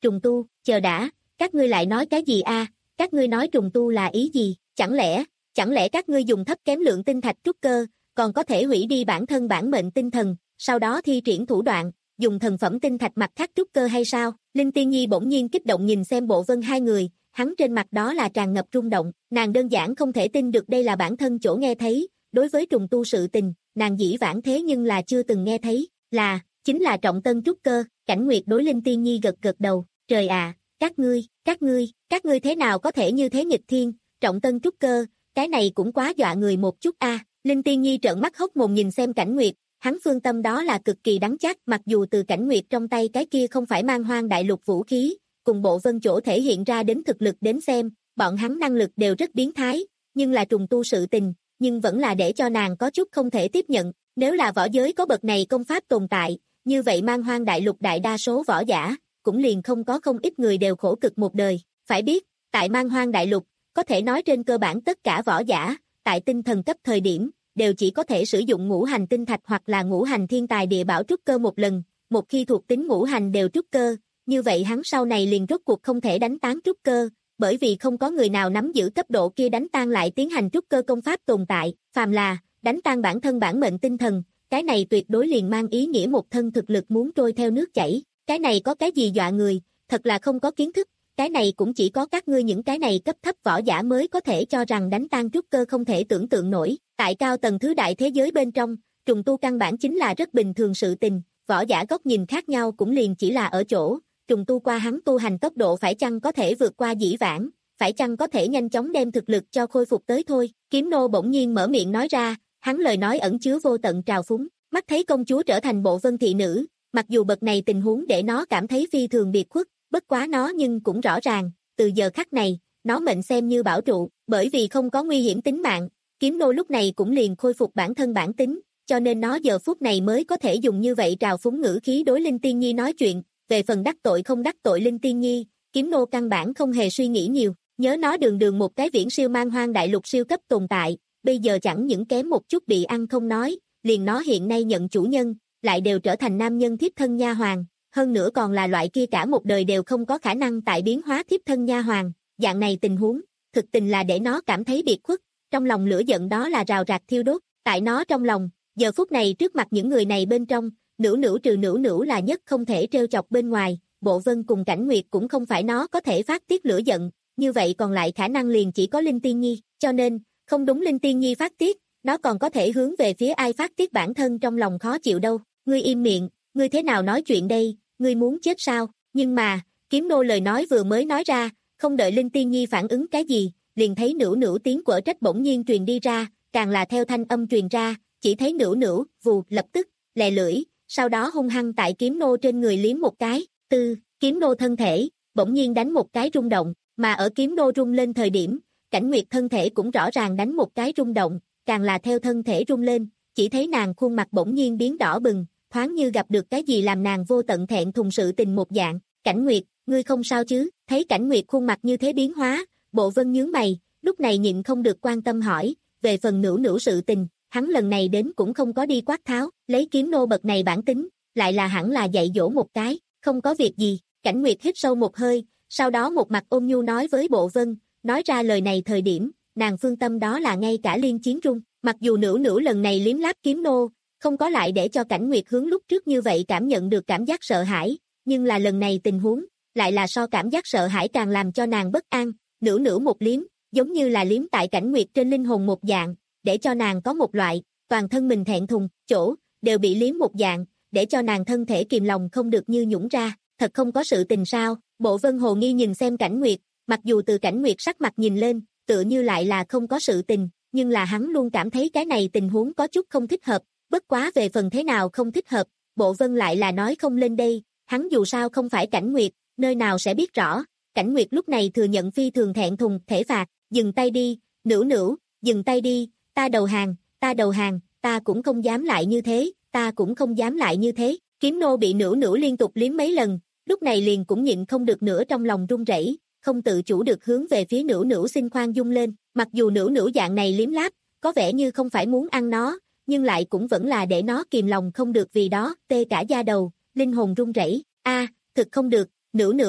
trùng tu, chờ đã, các ngươi lại nói cái gì a? Các ngươi nói trùng tu là ý gì? Chẳng lẽ, chẳng lẽ các ngươi dùng thấp kém lượng tinh thạch trúc cơ, còn có thể hủy đi bản thân bản mệnh tinh thần, sau đó thi triển thủ đoạn, dùng thần phẩm tinh thạch mặt khác trúc cơ hay sao? Linh Tiên Nhi bỗng nhiên kích động nhìn xem Bộ Vân hai người, hắn trên mặt đó là tràn ngập rung động, nàng đơn giản không thể tin được đây là bản thân chỗ nghe thấy, đối với trùng tu sự tình, nàng dĩ vãng thế nhưng là chưa từng nghe thấy, là, chính là trọng tân trúc cơ. Cảnh Nguyệt đối Linh Tiên Nhi gật gật đầu, trời à, các ngươi, các ngươi, các ngươi thế nào có thể như thế nghịch thiên, trọng tân trúc cơ, cái này cũng quá dọa người một chút a. Linh Tiên Nhi trợn mắt hốc mồm nhìn xem Cảnh Nguyệt, hắn phương tâm đó là cực kỳ đắng chát, mặc dù từ Cảnh Nguyệt trong tay cái kia không phải Man Hoang đại lục vũ khí, cùng Bộ Vân chỗ thể hiện ra đến thực lực đến xem, bọn hắn năng lực đều rất biến thái, nhưng là trùng tu sự tình, nhưng vẫn là để cho nàng có chút không thể tiếp nhận, nếu là võ giới có bậc này công pháp tồn tại, như vậy Man Hoang đại lục đại đa số võ giả, cũng liền không có không ít người đều khổ cực một đời, phải biết, tại Man Hoang đại lục, có thể nói trên cơ bản tất cả võ giả, tại tinh thần cấp thời điểm, đều chỉ có thể sử dụng ngũ hành tinh thạch hoặc là ngũ hành thiên tài địa bảo trúc cơ một lần, một khi thuộc tính ngũ hành đều trúc cơ, như vậy hắn sau này liền rốt cuộc không thể đánh tán trúc cơ, bởi vì không có người nào nắm giữ cấp độ kia đánh tan lại tiến hành trúc cơ công pháp tồn tại, phàm là đánh tan bản thân bản mệnh tinh thần, cái này tuyệt đối liền mang ý nghĩa một thân thực lực muốn trôi theo nước chảy, cái này có cái gì dọa người, thật là không có kiến thức, cái này cũng chỉ có các ngươi những cái này cấp thấp võ giả mới có thể cho rằng đánh tan trúc cơ không thể tưởng tượng nổi, tại cao tầng thứ đại thế giới bên trong, trùng tu căn bản chính là rất bình thường sự tình, võ giả góc nhìn khác nhau cũng liền chỉ là ở chỗ, trùng tu qua hắn tu hành tốc độ phải chăng có thể vượt qua dĩ vãng, phải chăng có thể nhanh chóng đem thực lực cho khôi phục tới thôi, Kiếm Nô bỗng nhiên mở miệng nói ra, hắn lời nói ẩn chứa vô tận trào phúng, mắt thấy công chúa trở thành Bộ Vân thị nữ, mặc dù bậc này tình huống để nó cảm thấy phi thường biệt khuất, bất quá nó nhưng cũng rõ ràng, từ giờ khắc này, nó mệnh xem như bảo trụ, bởi vì không có nguy hiểm tính mạng, Kiếm Nô lúc này cũng liền khôi phục bản thân bản tính, cho nên nó giờ phút này mới có thể dùng như vậy trào phúng ngữ khí đối Linh Tiên Nhi nói chuyện, về phần đắc tội không đắc tội Linh Tiên Nhi, Kiếm Nô căn bản không hề suy nghĩ nhiều, nhớ nó đường đường một cái viễn siêu Man Hoang đại lục siêu cấp tồn tại, bây giờ chẳng những kém một chút bị ăn không nói, liền nó hiện nay nhận chủ nhân, lại đều trở thành nam nhân thiếp thân nha hoàn, hơn nữa còn là loại kia cả một đời đều không có khả năng tại biến hóa thiếp thân nha hoàn, dạng này tình huống, thực tình là để nó cảm thấy biệt khuất, trong lòng lửa giận đó là rào rạc thiêu đốt, tại nó trong lòng, giờ phút này trước mặt những người này bên trong, Nữu Nữu trừ Nữu Nữu là nhất không thể trêu chọc bên ngoài, Bộ Vân cùng Cảnh Nguyệt cũng không phải nó có thể phát tiết lửa giận, như vậy còn lại khả năng liền chỉ có Linh Tiên Nhi, cho nên, không đúng Linh Tiên Nhi phát tiết, nó còn có thể hướng về phía ai phát tiết bản thân trong lòng khó chịu đâu, ngươi im miệng, ngươi thế nào nói chuyện đây, ngươi muốn chết sao, nhưng mà, Kiếm Nô lời nói vừa mới nói ra, không đợi Linh Tiên Nhi phản ứng cái gì, liền thấy Nữu Nữu tiếng quở trách bỗng nhiên truyền đi ra, càng là theo thanh âm truyền ra, chỉ thấy Nữu Nữu, vù, lập tức, lè lưỡi, sau đó hung hăng tại Kiếm Nô trên người liếm một cái, tư, Kiếm Nô thân thể, bỗng nhiên đánh một cái rung động, mà ở Kiếm Nô rung lên thời điểm, Cảnh Nguyệt thân thể cũng rõ ràng đánh một cái rung động, càng là theo thân thể rung lên, chỉ thấy nàng khuôn mặt bỗng nhiên biến đỏ bừng, thoáng như gặp được cái gì làm nàng vô tận thẹn thùng sự tình một dạng, Cảnh Nguyệt, ngươi không sao chứ, thấy Cảnh Nguyệt khuôn mặt như thế biến hóa, Bộ Vân nhướng mày, lúc này nhịn không được quan tâm hỏi, về phần Nữu Nữu sự tình, hắn lần này đến cũng không có đi quát tháo, lấy Kiếm Nô bậc này bản tính, lại là hẳn là dạy dỗ một cái, không có việc gì, Cảnh Nguyệt hít sâu một hơi, sau đó một mặt ôn nhu nói với Bộ Vân, nói ra lời này thời điểm, nàng phương tâm đó là ngay cả liên chiến rung, mặc dù Nữu Nữu lần này liếm láp Kiếm Nô, không có lại để cho Cảnh Nguyệt hướng lúc trước như vậy cảm nhận được cảm giác sợ hãi, nhưng là lần này tình huống, lại là so cảm giác sợ hãi càng làm cho nàng bất an, Nữu Nữu một liếm, giống như là liếm tại Cảnh Nguyệt trên linh hồn một dạng, để cho nàng có một loại, toàn thân mình thẹn thùng, chỗ, đều bị liếm một dạng, để cho nàng thân thể kìm lòng không được như nhũng ra, thật không có sự tình sao, Bộ Vân hồ nghi nhìn xem Cảnh Nguyệt, mặc dù từ Cảnh Nguyệt sắc mặt nhìn lên, tựa như lại là không có sự tình, nhưng là hắn luôn cảm thấy cái này tình huống có chút không thích hợp, bất quá về phần thế nào không thích hợp, Bộ Vân lại là nói không lên đây, hắn dù sao không phải Cảnh Nguyệt, nơi nào sẽ biết rõ, Cảnh Nguyệt lúc này thừa nhận phi thường thẹn thùng, thể phạt, dừng tay đi, Nữu Nữu, dừng tay đi, ta đầu hàng, ta đầu hàng, ta cũng không dám lại như thế, ta cũng không dám lại như thế, Kiếm Nô bị Nữu Nữu liên tục liếm mấy lần, lúc này liền cũng nhịn không được nữa trong lòng run rẩy, không tự chủ được hướng về phía Nữu Nữu xin khoan dung lên, mặc dù Nữu Nữu dạng này liếm láp, có vẻ như không phải muốn ăn nó, nhưng lại cũng vẫn là để nó kìm lòng không được vì đó, tê cả da đầu, linh hồn run rẩy, a, thực không được, Nữu Nữu,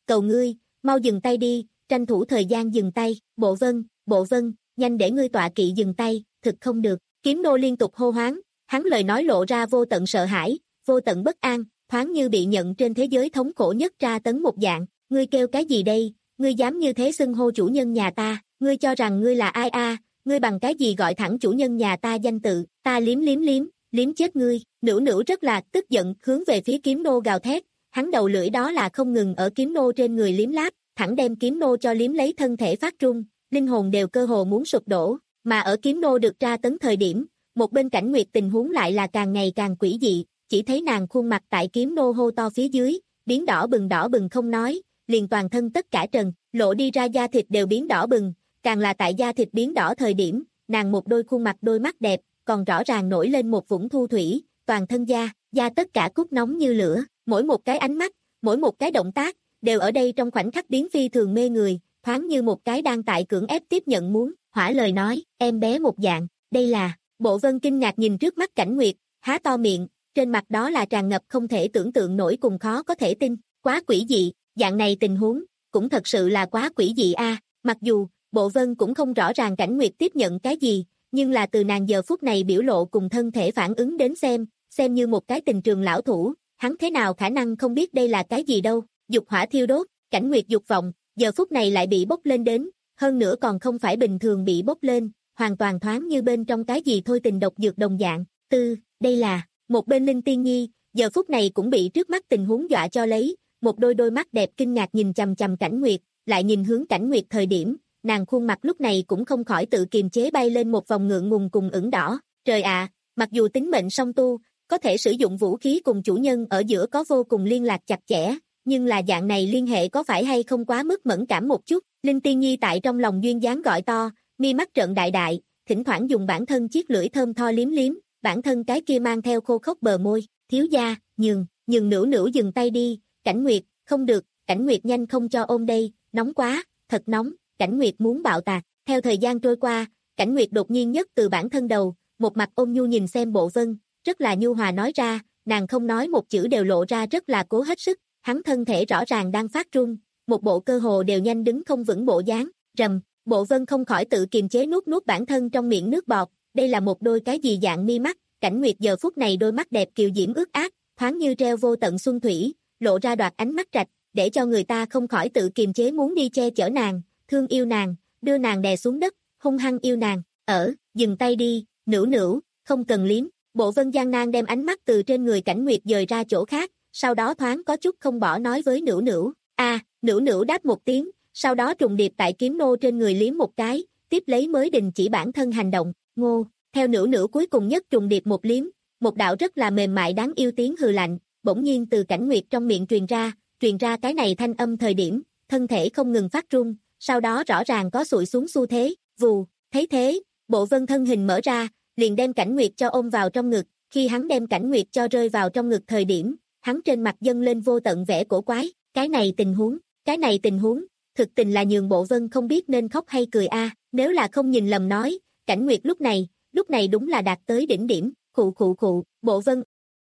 cầu ngươi, mau dừng tay đi, tranh thủ thời gian dừng tay, Bộ Vân, Bộ Vân, nhanh để ngươi tọa kỵ dừng tay, thực không được, kiếm nô liên tục hô hoáng, hắn lời nói lộ ra vô tận sợ hãi, vô tận bất an, thoáng như bị nhận trên thế giới thống khổ nhất tra tấn một dạng, ngươi kêu cái gì đây, ngươi dám như thế xưng hô chủ nhân nhà ta, ngươi cho rằng ngươi là ai a, ngươi bằng cái gì gọi thẳng chủ nhân nhà ta danh tự, ta liếm liếm liếm, liếm chết ngươi, Nữu Nữu rất là tức giận hướng về phía kiếm nô gào thét, hắn đầu lưỡi đó là không ngừng ở kiếm nô trên người liếm láp, thẳng đem kiếm nô cho liếm lấy thân thể phát trung, linh hồn đều cơ hồ muốn sụp đổ, mà ở kiếm nô được tra tấn thời điểm, một bên Cảnh Nguyệt tình huống lại là càng ngày càng quỷ dị, chỉ thấy nàng khuôn mặt tại kiếm nô hô to phía dưới, biến đỏ bừng đỏ bừng không nói, liền toàn thân tất cả trần, lộ đi ra da thịt đều biến đỏ bừng, càng là tại da thịt biến đỏ thời điểm, nàng một đôi khuôn mặt đôi mắt đẹp, còn rõ ràng nổi lên một vũng thu thủy, toàn thân da, da tất cả cút nóng như lửa, mỗi một cái ánh mắt, mỗi một cái động tác, đều ở đây trong khoảnh khắc biến phi thường mê người, thoáng như một cái đang tại cưỡng ép tiếp nhận muốn, hỏa lời nói, em bé một dạng, đây là, Bộ Vân kinh ngạc nhìn trước mắt Cảnh Nguyệt, há to miệng, trên mặt đó là tràn ngập không thể tưởng tượng nổi cùng khó có thể tin, quá quỷ dị, dạng này tình huống, cũng thật sự là quá quỷ dị a. Mặc dù, Bộ Vân cũng không rõ ràng Cảnh Nguyệt tiếp nhận cái gì, nhưng là từ nàng giờ phút này biểu lộ cùng thân thể phản ứng đến xem, xem như một cái tình trường lão thủ, hắn thế nào khả năng không biết đây là cái gì đâu, dục hỏa thiêu đốt, Cảnh Nguyệt dục vọng, giờ phút này lại bị bốc lên đến, hơn nữa còn không phải bình thường bị bốc lên, hoàn toàn thoáng như bên trong cái gì thôi tình độc dược đồng dạng, tư, đây là, một bên Linh Tiên Nhi, giờ phút này cũng bị trước mắt tình huống dọa cho lấy, một đôi đôi mắt đẹp kinh ngạc nhìn chằm chằm Cảnh Nguyệt, lại nhìn hướng Cảnh Nguyệt thời điểm, nàng khuôn mặt lúc này cũng không khỏi tự kiềm chế bay lên một vòng ngượng ngùng cùng ửng đỏ, trời ạ, mặc dù tính mệnh song tu, có thể sử dụng vũ khí cùng chủ nhân ở giữa có vô cùng liên lạc chặt chẽ, nhưng là dạng này liên hệ có phải hay không quá mức mẫn cảm một chút, Linh Tiên Nhi tại trong lòng duyên dáng gọi to, mi mắt trợn đại đại, thỉnh thoảng dùng bản thân chiếc lưỡi thơm tho liếm liếm, bản thân cái kia mang theo khô khốc bờ môi, thiếu gia, nhường, nhường Nữu Nữu dừng tay đi, Cảnh Nguyệt, không được, Cảnh Nguyệt nhanh không cho ôm đây, nóng quá, thật nóng, Cảnh Nguyệt muốn bạo tạc, theo thời gian trôi qua, Cảnh Nguyệt đột nhiên nhấc từ bản thân đầu, một mặt ôn nhu nhìn xem Bộ Vân, rất là nhu hòa nói ra, nàng không nói một chữ đều lộ ra rất là cố hết sức, hắn thân thể rõ ràng đang phát run, một bộ cơ hồ đều nhanh đứng không vững bộ dáng, rầm, Bộ Vân không khỏi tự kiềm chế nuốt nuốt bản thân trong miệng nước bọt, đây là một đôi cái gì dạng mi mắt, Cảnh Nguyệt giờ phút này đôi mắt đẹp kiều diễm ướt át, thoáng như treo vô tận xuân thủy, lộ ra đoạt ánh mắt trạch, để cho người ta không khỏi tự kiềm chế muốn đi che chở nàng, thương yêu nàng, đưa nàng đè xuống đất, hung hăng yêu nàng, ở, dừng tay đi, Nữu Nữu, không cần liếm, Bộ Vân gian nan đem ánh mắt từ trên người Cảnh Nguyệt dời ra chỗ khác, sau đó thoáng có chút không bỏ nói với Nữu Nữu, a, Nữu Nữu đáp một tiếng, sau đó trùng điệp tại kiếm nô trên người liếm một cái, tiếp lấy mới đình chỉ bản thân hành động, ngô, theo Nữu Nữu cuối cùng nhất trùng điệp một liếm, một đạo rất là mềm mại đáng yêu tiếng hừ lạnh, bỗng nhiên từ Cảnh Nguyệt trong miệng truyền ra, truyền ra cái này thanh âm thời điểm, thân thể không ngừng phát run, sau đó rõ ràng có sụi xuống xu thế, vù, thấy thế, Bộ Vân thân hình mở ra, liền đem Cảnh Nguyệt cho ôm vào trong ngực, khi hắn đem Cảnh Nguyệt cho rơi vào trong ngực thời điểm, hắn trên mặt dâng lên vô tận vẻ cổ quái, cái này tình huống, cái này tình huống, thực tình là nhường Bộ Vân không biết nên khóc hay cười a, nếu là không nhìn lầm nói, Cảnh Nguyệt lúc này, lúc này đúng là đạt tới đỉnh điểm, khụ khụ khụ, Bộ Vân.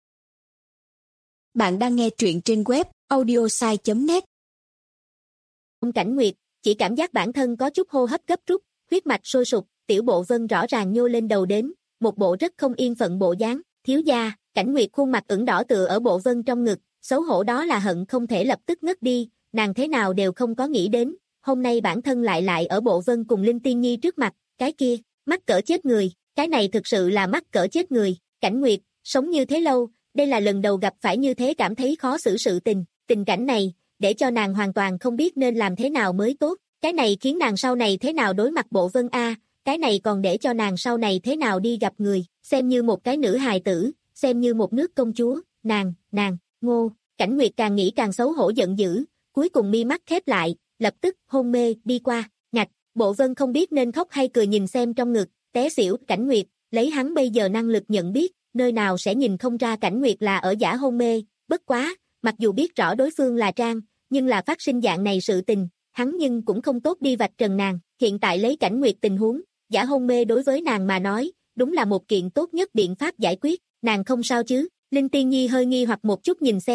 Bạn đang nghe truyện trên web audiosai chấm net. Cảnh Nguyệt, chỉ cảm giác bản thân có chút hô hấp gấp rút, huyết mạch sôi sục, tiểu Bộ Vân rõ ràng nhô lên đầu đến, một bộ rất không yên phận bộ dáng, thiếu gia, Cảnh Nguyệt khuôn mặt ửng đỏ tựa ở Bộ Vân trong ngực, xấu hổ đó là hận không thể lập tức ngất đi, nàng thế nào đều không có nghĩ đến, hôm nay bản thân lại lại ở Bộ Vân cùng Linh Tiên Nhi trước mặt, cái kia, mắc cỡ chết người, cái này thực sự là mắc cỡ chết người, Cảnh Nguyệt, sống như thế lâu, đây là lần đầu gặp phải như thế cảm thấy khó xử sự tình, tình cảnh này, để cho nàng hoàn toàn không biết nên làm thế nào mới tốt, cái này khiến nàng sau này thế nào đối mặt Bộ Vân a, cái này còn để cho nàng sau này thế nào đi gặp người, xem như một cái nữ hài tử, xem như một nước công chúa, nàng, nàng, ngô, Cảnh Nguyệt càng nghĩ càng xấu hổ giận dữ, cuối cùng mi mắt khép lại, lập tức hôn mê đi qua, ngạch, Bộ Vân không biết nên khóc hay cười nhìn xem trong ngực, té xỉu, Cảnh Nguyệt, lấy hắn bây giờ năng lực nhận biết, nơi nào sẽ nhìn không ra Cảnh Nguyệt là ở giả hôn mê, bất quá, mặc dù biết rõ đối phương là trang, nhưng là phát sinh dạng này sự tình, hắn nhưng cũng không tốt đi vạch trần nàng, hiện tại lấy Cảnh Nguyệt tình huống, giả hôn mê đối với nàng mà nói, đúng là một kiện tốt nhất biện pháp giải quyết, nàng không sao chứ, Linh Tiên Nhi hơi nghi hoặc một chút nhìn xem,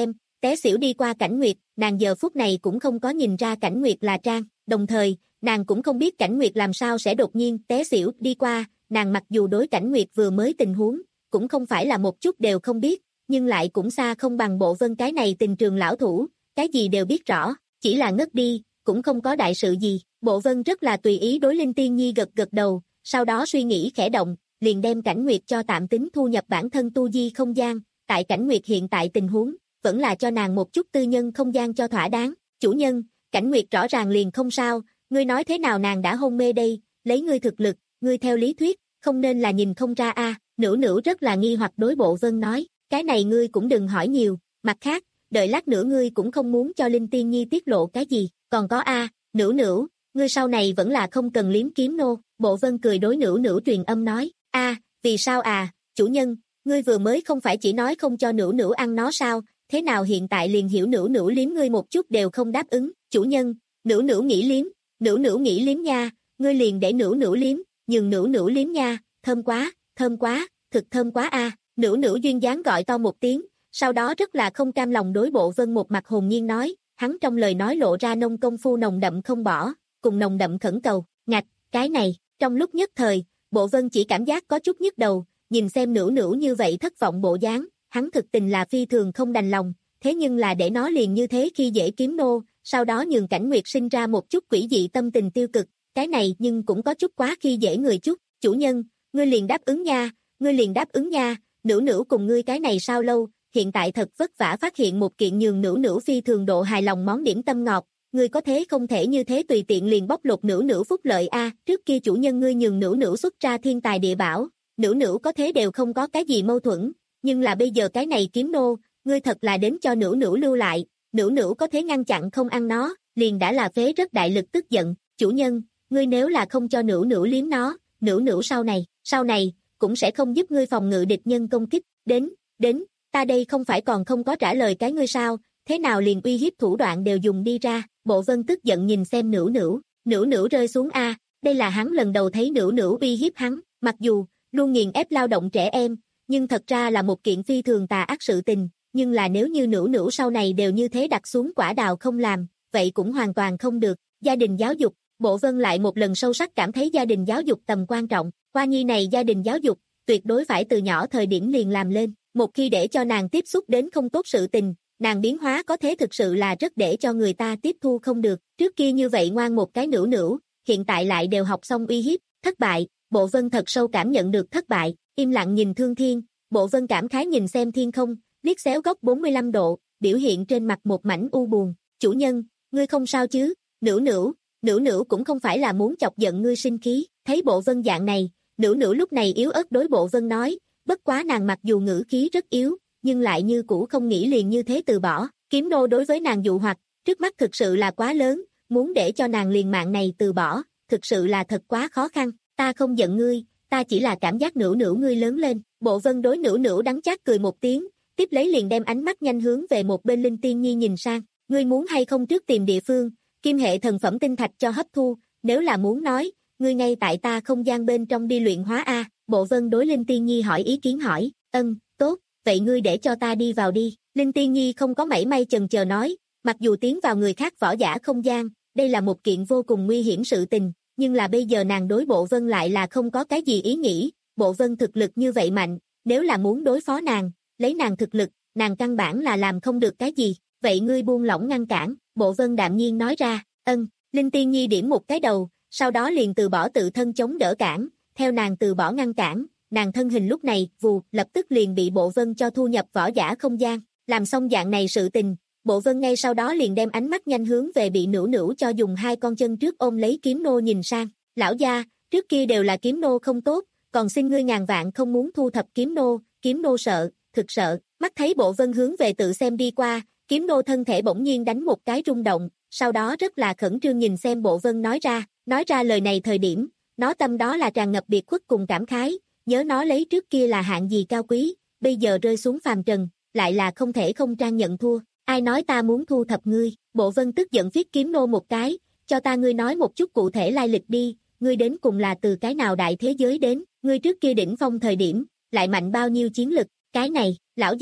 té xỉu đi qua Cảnh Nguyệt, nàng giờ phút này cũng không có nhìn ra Cảnh Nguyệt là Trang, đồng thời, nàng cũng không biết Cảnh Nguyệt làm sao sẽ đột nhiên té xỉu đi qua, nàng mặc dù đối Cảnh Nguyệt vừa mới tình huống, cũng không phải là một chút đều không biết, nhưng lại cũng xa không bằng Bộ Vân cái này tình trường lão thủ, cái gì đều biết rõ, chỉ là ngất đi, cũng không có đại sự gì. Bộ Vân rất là tùy ý đối Linh Tiên Nhi gật gật đầu, sau đó suy nghĩ khẽ động, liền đem Cảnh Nguyệt cho tạm tính thu nhập bản thân tu di không gian, tại Cảnh Nguyệt hiện tại tình huống, vẫn là cho nàng một chút tư nhân không gian cho thỏa đáng. Chủ nhân, Cảnh Nguyệt rõ ràng liền không sao, ngươi nói thế nào nàng đã hôn mê đây, lấy ngươi thực lực, ngươi theo lý thuyết, không nên là nhìn không ra a. À. Nữu Nữu rất là nghi hoặc đối Bộ Vân nói, cái này ngươi cũng đừng hỏi nhiều, mặt khác, đợi lát nữa ngươi cũng không muốn cho Linh Tiên Nhi tiết lộ cái gì, còn có a, à, Nữu Nữu, ngươi sau này vẫn là không cần liếm kiếm nô. Bộ Vân cười đối Nữu Nữu truyền âm nói, a, à, vì sao à, chủ nhân, ngươi vừa mới không phải chỉ nói không cho Nữu Nữu ăn nó sao, thế nào hiện tại liền hiểu Nữu Nữu liếm ngươi một chút đều không đáp ứng, chủ nhân, Nữu Nữu nghĩ liếm, Nữu Nữu nghĩ liếm nha, ngươi liền để Nữu Nữu liếm, nhường Nữu Nữu liếm nha, thơm quá, thơm quá, thực thơm quá a. À. Nữu Nữu duyên dáng gọi to một tiếng, sau đó rất là không cam lòng đối Bộ Vân một mặt hồn nhiên nói, hắn trong lời nói lộ ra nông công phu nồng đậm không bỏ, cùng nồng đậm khẩn cầu, ngạch, cái này, trong lúc nhất thời, Bộ Vân chỉ cảm giác có chút nhức đầu, nhìn xem Nữu Nữu như vậy thất vọng bộ dáng, hắn thực tình là phi thường không đành lòng, thế nhưng là để nó liền như thế khi dễ kiếm nô, sau đó nhường Cảnh Nguyệt sinh ra một chút quỷ dị tâm tình tiêu cực, cái này nhưng cũng có chút quá khi dễ người chút, chủ nhân, ngươi liền đáp ứng nha, ngươi liền đáp ứng nha, Nữu Nữu cùng ngươi cái này sao lâu, hiện tại thật vất vả phát hiện một kiện nhường Nữu Nữu phi thường độ hài lòng món điểm tâm ngọt, ngươi có thế không thể như thế tùy tiện liền bóc lột Nữu Nữu phúc lợi a, à, trước kia chủ nhân ngươi nhường Nữu Nữu xuất ra thiên tài địa bảo, Nữu Nữu có thế đều không có cái gì mâu thuẫn, nhưng là bây giờ cái này kiếm nô, ngươi thật là đến cho Nữu Nữu lưu lại, Nữu Nữu có thế ngăn chặn không ăn nó, liền đã là phế rất đại lực tức giận, chủ nhân, ngươi nếu là không cho Nữu Nữu liếm nó, Nữu Nữu sau này, sau này, cũng sẽ không giúp ngươi phòng ngự địch nhân công kích, đến, đến, ta đây không phải còn không có trả lời cái ngươi sao, thế nào liền uy hiếp thủ đoạn đều dùng đi ra, Bộ Vân tức giận nhìn xem Nữu Nữu, Nữu Nữu rơi xuống a, đây là hắn lần đầu thấy Nữu Nữu uy hiếp hắn, mặc dù, luôn nghiền ép lao động trẻ em, nhưng thật ra là một kiện phi thường tà ác sự tình, nhưng là nếu như Nữu Nữu sau này đều như thế đặt xuống quả đào không làm, vậy cũng hoàn toàn không được, gia đình giáo dục, Bộ Vân lại một lần sâu sắc cảm thấy gia đình giáo dục tầm quan trọng, Hoa Nhi này gia đình giáo dục, tuyệt đối phải từ nhỏ thời điểm liền làm lên, một khi để cho nàng tiếp xúc đến không tốt sự tình, nàng biến hóa có thế thực sự là rất để cho người ta tiếp thu không được, trước kia như vậy ngoan một cái Nữu Nữu, hiện tại lại đều học xong uy hiếp, thất bại, Bộ Vân thật sâu cảm nhận được thất bại, im lặng nhìn Thương Thiên, Bộ Vân cảm khái nhìn xem thiên không, liếc xéo góc bốn mươi lăm độ, biểu hiện trên mặt một mảnh u buồn, chủ nhân, ngươi không sao chứ, Nữu Nữu, Nữu Nữu cũng không phải là muốn chọc giận ngươi sinh khí, thấy Bộ Vân dạng này, Nữu Nữu lúc này yếu ớt đối Bộ Vân nói, bất quá nàng mặc dù ngữ khí rất yếu, nhưng lại như cũ không nghĩ liền như thế từ bỏ, kiếm nô đối với nàng dụ hoặc, trước mắt thực sự là quá lớn, muốn để cho nàng liền mạng này từ bỏ, thực sự là thật quá khó khăn, ta không giận ngươi, ta chỉ là cảm giác Nữu Nữu ngươi lớn lên, Bộ Vân đối Nữu Nữu đắng chát cười một tiếng, tiếp lấy liền đem ánh mắt nhanh hướng về một bên Linh Tiên Nhi nhìn sang, ngươi muốn hay không trước tìm địa phương, kim hệ thần phẩm tinh thạch cho hấp thu, nếu là muốn nói, ngươi ngay tại ta không gian bên trong đi luyện hóa a. Bộ Vân đối Linh Tiên Nhi hỏi ý kiến hỏi, ân, tốt, vậy ngươi để cho ta đi vào đi, Linh Tiên Nhi không có mảy may chần chờ nói, mặc dù tiến vào người khác võ giả không gian, đây là một kiện vô cùng nguy hiểm sự tình, nhưng là bây giờ nàng đối Bộ Vân lại là không có cái gì ý nghĩ, Bộ Vân thực lực như vậy mạnh, nếu là muốn đối phó nàng, lấy nàng thực lực, nàng căn bản là làm không được cái gì, vậy ngươi buông lỏng ngăn cản, Bộ Vân đạm nhiên nói ra, ân, Linh Tiên Nhi điểm một cái đầu, sau đó liền từ bỏ tự thân chống đỡ cản, theo nàng từ bỏ ngăn cản, nàng thân hình lúc này, vù, lập tức liền bị Bộ Vân cho thu nhập võ giả không gian, làm xong dạng này sự tình, Bộ Vân ngay sau đó liền đem ánh mắt nhanh hướng về bị Nữu Nữu cho dùng hai con chân trước ôm lấy kiếm nô nhìn sang, lão gia, trước kia đều là kiếm nô không tốt, còn xin ngươi ngàn vạn không muốn thu thập kiếm nô, kiếm nô sợ, thực sợ, mắt thấy Bộ Vân hướng về tự xem đi qua, kiếm nô thân thể bỗng nhiên đánh một cái rung động, sau đó rất là khẩn trương nhìn xem Bộ Vân nói ra, nói ra lời này thời điểm, nó tâm đó là tràn ngập biệt khuất cùng cảm khái, nhớ nó lấy trước kia là hạng gì cao quý, bây giờ rơi xuống phàm trần, lại là không thể không trang nhận thua, ai nói ta muốn thu thập ngươi, Bộ Vân tức giận viết kiếm nô một cái, cho ta ngươi nói một chút cụ thể lai lịch đi, ngươi đến cùng là từ cái nào đại thế giới đến, ngươi trước kia đỉnh phong thời điểm, lại mạnh bao nhiêu chiến lực, cái này, lão gia,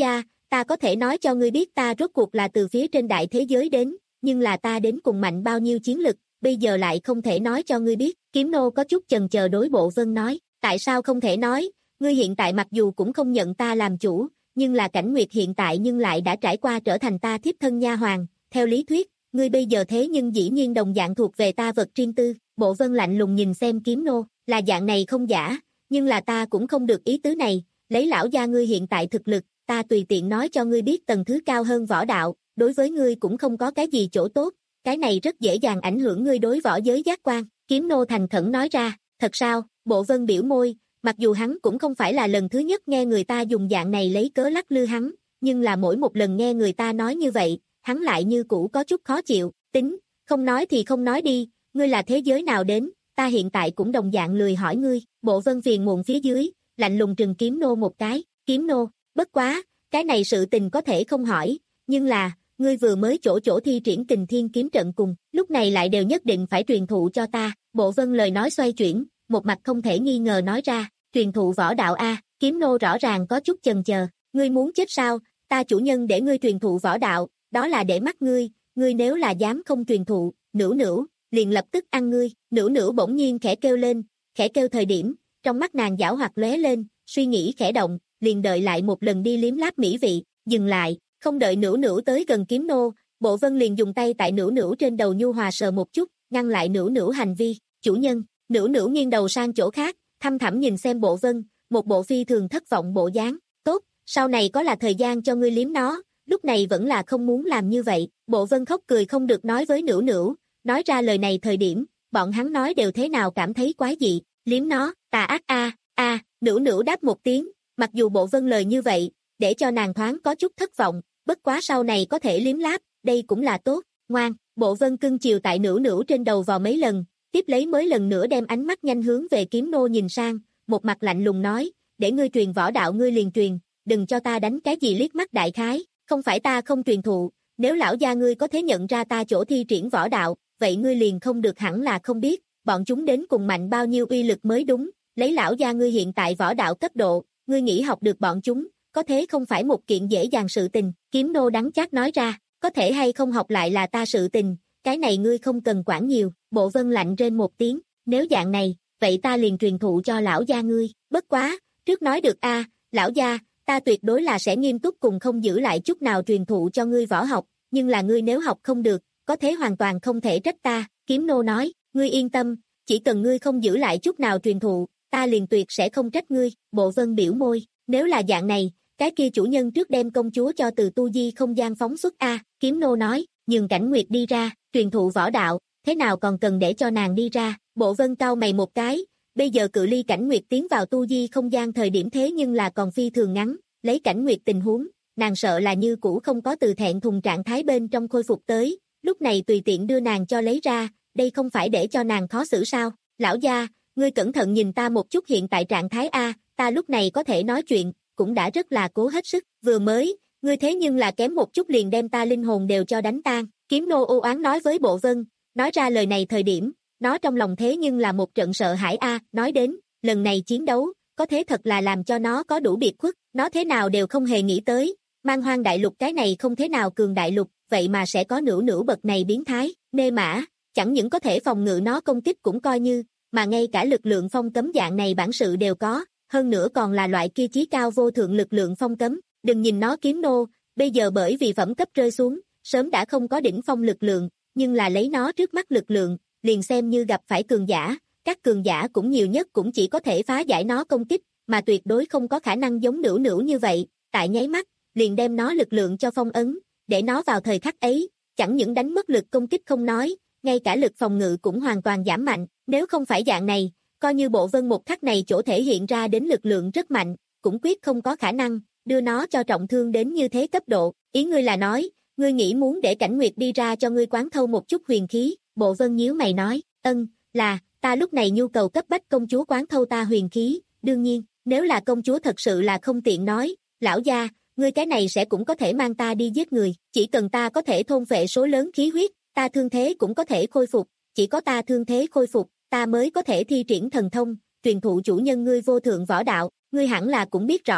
ta có thể nói cho ngươi biết ta rốt cuộc là từ phía trên đại thế giới đến, nhưng là ta đến cùng mạnh bao nhiêu chiến lực, bây giờ lại không thể nói cho ngươi biết. Kiếm nô có chút chần chờ đối Bộ Vân nói, tại sao không thể nói, ngươi hiện tại mặc dù cũng không nhận ta làm chủ, nhưng là Cảnh Nguyệt hiện tại nhưng lại đã trải qua trở thành ta thiếp thân nha hoàn, theo lý thuyết, ngươi bây giờ thế nhưng dĩ nhiên đồng dạng thuộc về ta vật riêng tư. Bộ Vân lạnh lùng nhìn xem Kiếm nô, là dạng này không giả, nhưng là ta cũng không được ý tứ này, lấy lão gia ngươi hiện tại thực lực, ta tùy tiện nói cho ngươi biết tầng thứ cao hơn võ đạo, đối với ngươi cũng không có cái gì chỗ tốt, cái này rất dễ dàng ảnh hưởng ngươi đối võ giới giác quan. Kiếm nô thành khẩn nói ra, thật sao? Bộ Vân biểu môi, mặc dù hắn cũng không phải là lần thứ nhất nghe người ta dùng dạng này lấy cớ lắc lư hắn, nhưng là mỗi một lần nghe người ta nói như vậy, hắn lại như cũ có chút khó chịu, tính, không nói thì không nói đi, ngươi là thế giới nào đến, ta hiện tại cũng đồng dạng lười hỏi ngươi. Bộ Vân phiền muộn phía dưới, lạnh lùng trừng Kiếm nô một cái, Kiếm nô, bất quá, cái này sự tình có thể không hỏi, nhưng là, ngươi vừa mới chỗ chỗ thi triển Kình Thiên kiếm trận cùng, lúc này lại đều nhất định phải truyền thụ cho ta. Bộ Vân lời nói xoay chuyển, một mặt không thể nghi ngờ nói ra, truyền thụ võ đạo a. Kiếm nô rõ ràng có chút chần chờ, ngươi muốn chết sao, ta chủ nhân để ngươi truyền thụ võ đạo, đó là để mắt ngươi, ngươi nếu là dám không truyền thụ, Nữu Nữu, liền lập tức ăn ngươi. Nữu Nữu bỗng nhiên khẽ kêu lên, khẽ kêu thời điểm, trong mắt nàng giảo hoạt lóe lên, suy nghĩ khẽ động, liền đợi lại một lần đi liếm láp mỹ vị, dừng lại, không đợi Nữu Nữu tới gần Kiếm nô, Bộ Vân liền dùng tay tại Nữu Nữu trên đầu nhu hòa sờ một chút, ngăn lại Nữu Nữu hành vi. Chủ nhân. Nữu Nữu nghiêng đầu sang chỗ khác, thăm thẳm nhìn xem Bộ Vân, một bộ phi thường thất vọng bộ dáng. Tốt, sau này có là thời gian cho ngươi liếm nó, lúc này vẫn là không muốn làm như vậy. Bộ Vân khóc cười không được nói với Nữu Nữu, nói ra lời này thời điểm, bọn hắn nói đều thế nào cảm thấy quái dị, liếm nó, tà ác a, a. Nữu Nữu đáp một tiếng, mặc dù Bộ Vân lời như vậy, để cho nàng thoáng có chút thất vọng, bất quá sau này có thể liếm láp, đây cũng là tốt, ngoan. Bộ Vân cưng chiều tại Nữu Nữu trên đầu vào mấy lần, tiếp lấy mới lần nữa đem ánh mắt nhanh hướng về Kiếm nô nhìn sang, một mặt lạnh lùng nói, để ngươi truyền võ đạo ngươi liền truyền, đừng cho ta đánh cái gì liếc mắt đại khái, không phải ta không truyền thụ, nếu lão gia ngươi có thể nhận ra ta chỗ thi triển võ đạo, vậy ngươi liền không được hẳn là không biết, bọn chúng đến cùng mạnh bao nhiêu uy lực mới đúng, lấy lão gia ngươi hiện tại võ đạo cấp độ, ngươi nghĩ học được bọn chúng, có thế không phải một kiện dễ dàng sự tình. Kiếm nô đắng chát nói ra, có thể hay không học lại là ta sự tình, cái này ngươi không cần quản nhiều. Bộ Vân lạnh rên một tiếng, nếu dạng này, vậy ta liền truyền thụ cho lão gia ngươi, bất quá, trước nói được a, lão gia, ta tuyệt đối là sẽ nghiêm túc cùng không giữ lại chút nào truyền thụ cho ngươi võ học, nhưng là ngươi nếu học không được, có thế hoàn toàn không thể trách ta. Kiếm nô nói, ngươi yên tâm, chỉ cần ngươi không giữ lại chút nào truyền thụ, ta liền tuyệt sẽ không trách ngươi. Bộ Vân biểu môi, nếu là dạng này, cái kia chủ nhân trước đem công chúa cho từ tu di không gian phóng xuất a. Kiếm nô nói, nhường Cảnh Nguyệt đi ra, truyền thụ võ đạo, thế nào còn cần để cho nàng đi ra. Bộ Vân cau mày một cái, bây giờ cự ly Cảnh Nguyệt tiến vào tu di không gian thời điểm thế nhưng là còn phi thường ngắn, lấy Cảnh Nguyệt tình huống, nàng sợ là như cũ không có từ thẹn thùng trạng thái bên trong khôi phục tới, lúc này tùy tiện đưa nàng cho lấy ra, đây không phải để cho nàng khó xử sao. Lão gia, ngươi cẩn thận nhìn ta một chút hiện tại trạng thái a, ta lúc này có thể nói chuyện, cũng đã rất là cố hết sức, vừa mới, ngươi thế nhưng là kém một chút liền đem ta linh hồn đều cho đánh tan. Kiếm nô u oán nói với Bộ Vân, nói ra lời này thời điểm, nó trong lòng thế nhưng là một trận sợ hãi a, nói đến, lần này chiến đấu, có thế thật là làm cho nó có đủ biệt khuất, nó thế nào đều không hề nghĩ tới, Man Hoang đại lục cái này không thế nào cường đại lục, vậy mà sẽ có Nữu Nữu bậc này biến thái, nê mã, chẳng những có thể phòng ngự nó công kích cũng coi như, mà ngay cả lực lượng phong cấm dạng này bản sự đều có, hơn nữa còn là loại kia chí cao vô thượng lực lượng phong cấm, đừng nhìn nó Kiếm nô, bây giờ bởi vì phẩm cấp rơi xuống, sớm đã không có đỉnh phong lực lượng, nhưng là lấy nó trước mắt lực lượng, liền xem như gặp phải cường giả, các cường giả cũng nhiều nhất cũng chỉ có thể phá giải nó công kích, mà tuyệt đối không có khả năng giống Nữu Nữu như vậy, tại nháy mắt, liền đem nó lực lượng cho phong ấn, để nó vào thời khắc ấy, chẳng những đánh mất lực công kích không nói, ngay cả lực phòng ngự cũng hoàn toàn giảm mạnh, nếu không phải dạng này, coi như Bộ Vân một khắc này chỗ thể hiện ra đến lực lượng rất mạnh, cũng quyết không có khả năng đưa nó cho trọng thương đến như thế cấp độ. Ý ngươi là nói, ngươi nghĩ muốn để Cảnh Nguyệt đi ra cho ngươi quán thâu một chút huyền khí? Bộ Vân nhíu mày nói, ân, là, ta lúc này nhu cầu cấp bách công chúa quán thâu ta huyền khí, đương nhiên, nếu là công chúa thật sự là không tiện nói, lão gia, ngươi cái này sẽ cũng có thể mang ta đi giết người, chỉ cần ta có thể thôn phệ số lớn khí huyết, ta thương thế cũng có thể khôi phục, chỉ có ta thương thế khôi phục, ta mới có thể thi triển thần thông, truyền thụ chủ nhân ngươi vô thượng võ đạo, ngươi hẳn là cũng biết rõ,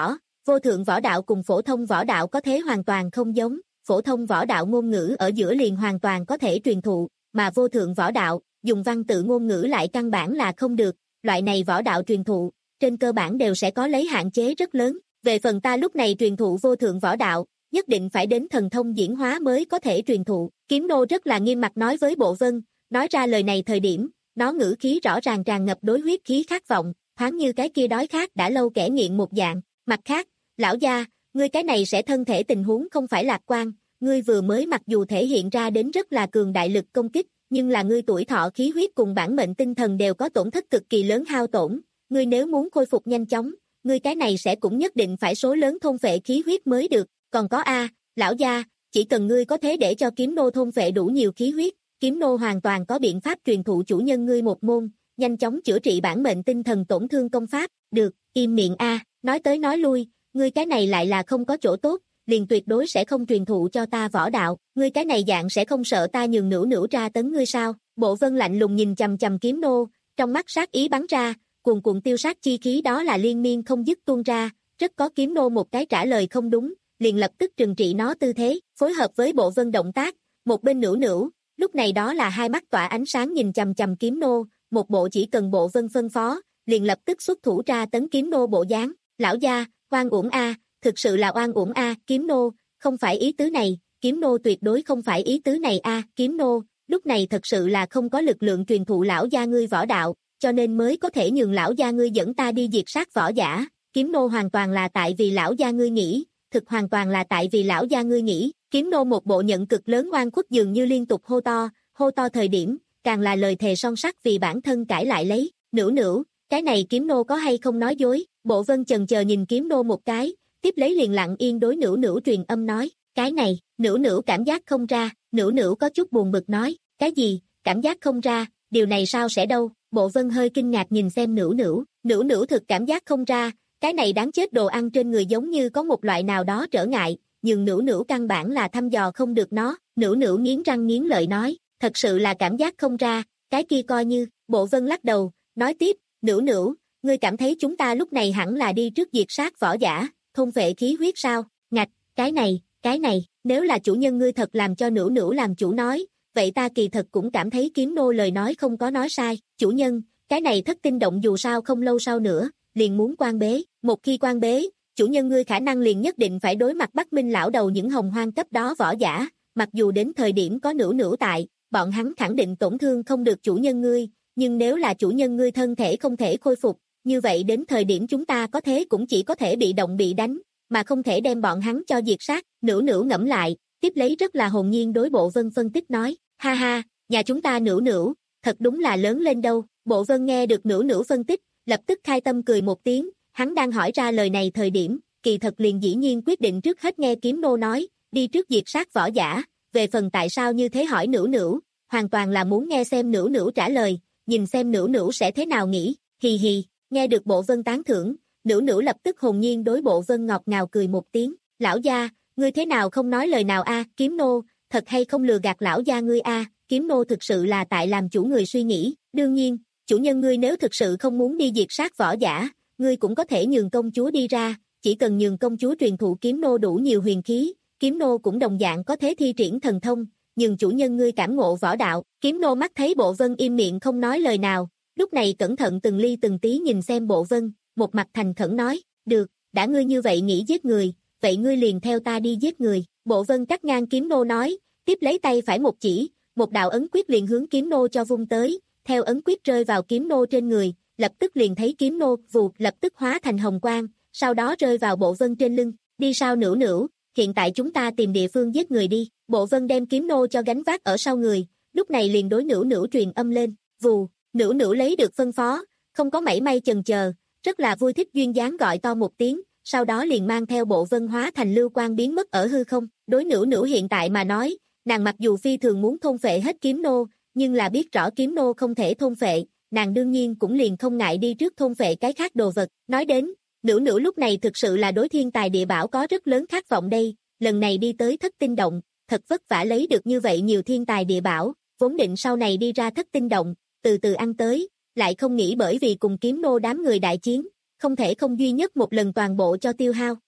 Vô thượng võ đạo cùng phổ thông võ đạo có thế hoàn toàn không giống, phổ thông võ đạo ngôn ngữ ở giữa liền hoàn toàn có thể truyền thụ, mà vô thượng võ đạo, dùng văn tự ngôn ngữ lại căn bản là không được, loại này võ đạo truyền thụ, trên cơ bản đều sẽ có lấy hạn chế rất lớn. Về phần ta lúc này truyền thụ vô thượng võ đạo, nhất định phải đến thần thông diễn hóa mới có thể truyền thụ. Kiếm nô rất là nghiêm mặt nói với Bộ Vân, nói ra lời này thời điểm, nó ngữ khí rõ ràng tràn ngập đối huyết khí khát vọng, thoáng như cái kia đói khát đã lâu kẻ nghiện một dạng. Mặt khác, lão gia, ngươi cái này sẽ thân thể tình huống không phải lạc quan, ngươi vừa mới mặc dù thể hiện ra đến rất là cường đại lực công kích, nhưng là ngươi tuổi thọ khí huyết cùng bản mệnh tinh thần đều có tổn thất cực kỳ lớn hao tổn, ngươi nếu muốn khôi phục nhanh chóng, ngươi cái này sẽ cũng nhất định phải số lớn thôn phệ khí huyết mới được, còn có a, lão gia, chỉ cần ngươi có thể để cho kiếm nô thôn phệ đủ nhiều khí huyết, kiếm nô hoàn toàn có biện pháp truyền thụ chủ nhân ngươi một môn, nhanh chóng chữa trị bản mệnh tinh thần tổn thương công pháp, được, im miệng a, nói tới nói lui, ngươi cái này lại là không có chỗ tốt, liền tuyệt đối sẽ không truyền thụ cho ta võ đạo, ngươi cái này dạng sẽ không sợ ta nhường nữu nữu ra tấn ngươi sao? Bộ Vân lạnh lùng nhìn chằm chằm kiếm nô, trong mắt sát ý bắn ra, cuồn cuộn tiêu sát chi khí đó là liên miên không dứt tuôn ra, rất có kiếm nô một cái trả lời không đúng, liền lập tức trừng trị nó tư thế, phối hợp với Bộ Vân động tác, một bên nữu nữu, lúc này đó là hai mắt tỏa ánh sáng nhìn chằm chằm kiếm nô, một bộ chỉ cần Bộ Vân phân phó, liền lập tức xuất thủ ra tấn kiếm nô bộ dáng, lão gia, oan uổng a, thực sự là oan uổng a, kiếm nô, không phải ý tứ này, kiếm nô tuyệt đối không phải ý tứ này a, kiếm nô, lúc này thật sự là không có lực lượng truyền thụ lão gia ngươi võ đạo, cho nên mới có thể nhường lão gia ngươi dẫn ta đi diệt sát võ giả, kiếm nô hoàn toàn là tại vì lão gia ngươi nghĩ, thực hoàn toàn là tại vì lão gia ngươi nghĩ, kiếm nô một bộ nhận cực lớn oan khuất dường như liên tục hô to, hô to thời điểm, càng là lời thề son sắt vì bản thân cãi lại lấy, nữu nữu, cái này kiếm nô có hay không nói dối, Bộ Vân chần chờ nhìn kiếm nô một cái, tiếp lấy liền lặng yên đối nữu nữu truyền âm nói, cái này, nữu nữu cảm giác không ra, nữu nữu có chút buồn bực nói, cái gì, cảm giác không ra, điều này sao sẽ đâu, Bộ Vân hơi kinh ngạc nhìn xem nữu nữu, nữu nữu thực cảm giác không ra, cái này đáng chết đồ ăn trên người giống như có một loại nào đó trở ngại, nhưng nữu nữu căn bản là thăm dò không được nó, nữu nữu nghiến răng nghiến lợi nói, thật sự là cảm giác không ra, cái kia coi như, Bộ Vân lắc đầu, nói tiếp, nữu nữu, ngươi cảm thấy chúng ta lúc này hẳn là đi trước diệt sát võ giả, thôn vệ khí huyết sao, ngạch, cái này, cái này, nếu là chủ nhân ngươi thật làm cho nữu nữu làm chủ nói, vậy ta kỳ thật cũng cảm thấy kiếm nô lời nói không có nói sai, chủ nhân, cái này thất tinh động dù sao không lâu sau nữa, liền muốn quan bế, một khi quan bế, chủ nhân ngươi khả năng liền nhất định phải đối mặt Bắc Minh lão đầu những hồng hoang cấp đó võ giả, mặc dù đến thời điểm có nữu nữu tại, bọn hắn khẳng định tổn thương không được chủ nhân ngươi, nhưng nếu là chủ nhân ngươi thân thể không thể khôi phục, như vậy đến thời điểm chúng ta có thế cũng chỉ có thể bị động bị đánh, mà không thể đem bọn hắn cho diệt sát, nữu nữu ngẫm lại, tiếp lấy rất là hồn nhiên đối Bộ Vân phân tích nói, ha ha, nhà chúng ta nữu nữu, thật đúng là lớn lên đâu, Bộ Vân nghe được nữu nữu phân tích, lập tức khai tâm cười một tiếng, hắn đang hỏi ra lời này thời điểm, kỳ thật liền dĩ nhiên quyết định trước hết nghe kiếm nô nói, đi trước diệt sát võ giả, về phần tại sao như thế hỏi nữu nữu, hoàn toàn là muốn nghe xem nữu nữu trả lời, nhìn xem nữu nữu sẽ thế nào nghĩ, hì hì, nghe được Bộ Vân tán thưởng, nữu nữu lập tức hồn nhiên đối Bộ Vân ngọt ngào cười một tiếng, lão gia, ngươi thế nào không nói lời nào a, kiếm nô, thật hay không lừa gạt lão gia ngươi a, kiếm nô thực sự là tại làm chủ người suy nghĩ, đương nhiên, chủ nhân ngươi nếu thực sự không muốn đi diệt sát võ giả, ngươi cũng có thể nhường công chúa đi ra, chỉ cần nhường công chúa truyền thụ kiếm nô đủ nhiều huyền khí, kiếm nô cũng đồng dạng có thể thi triển thần thông, nhường chủ nhân ngươi cảm ngộ võ đạo, kiếm nô mắt thấy Bộ Vân im miệng không nói lời nào, lúc này cẩn thận từng ly từng tí nhìn xem Bộ Vân, một mặt thành khẩn nói, được, đã ngươi như vậy nghĩ giết người, vậy ngươi liền theo ta đi giết người, Bộ Vân cắt ngang kiếm nô nói, tiếp lấy tay phải một chỉ, một đạo ấn quyết liền hướng kiếm nô cho vung tới, theo ấn quyết rơi vào kiếm nô trên người, lập tức liền thấy kiếm nô vụt lập tức hóa thành hồng quang, sau đó rơi vào Bộ Vân trên lưng, đi sao nữu nữu, hiện tại chúng ta tìm địa phương giết người đi, Bộ Vân đem kiếm nô cho gánh vác ở sau người, lúc này liền đối nữu nữu truyền âm lên, vù, nữu nữu lấy được phân phó, không có mảy may chần chờ, rất là vui thích duyên dáng gọi to một tiếng, sau đó liền mang theo Bộ Vân hóa thành lưu quang biến mất ở hư không, đối nữu nữu hiện tại mà nói, nàng mặc dù phi thường muốn thôn phệ hết kiếm nô, nhưng là biết rõ kiếm nô không thể thôn phệ, nàng đương nhiên cũng liền không ngại đi trước thôn phệ cái khác đồ vật, nói đến, nữu nữu lúc này thực sự là đối thiên tài địa bảo có rất lớn khát vọng đây, lần này đi tới thất tinh động, thật vất vả lấy được như vậy nhiều thiên tài địa bảo, vốn định sau này đi ra thất tinh động, từ từ ăn tới, lại không nghĩ bởi vì cùng kiếm nô đám người đại chiến, không thể không duy nhất một lần toàn bộ cho tiêu hao,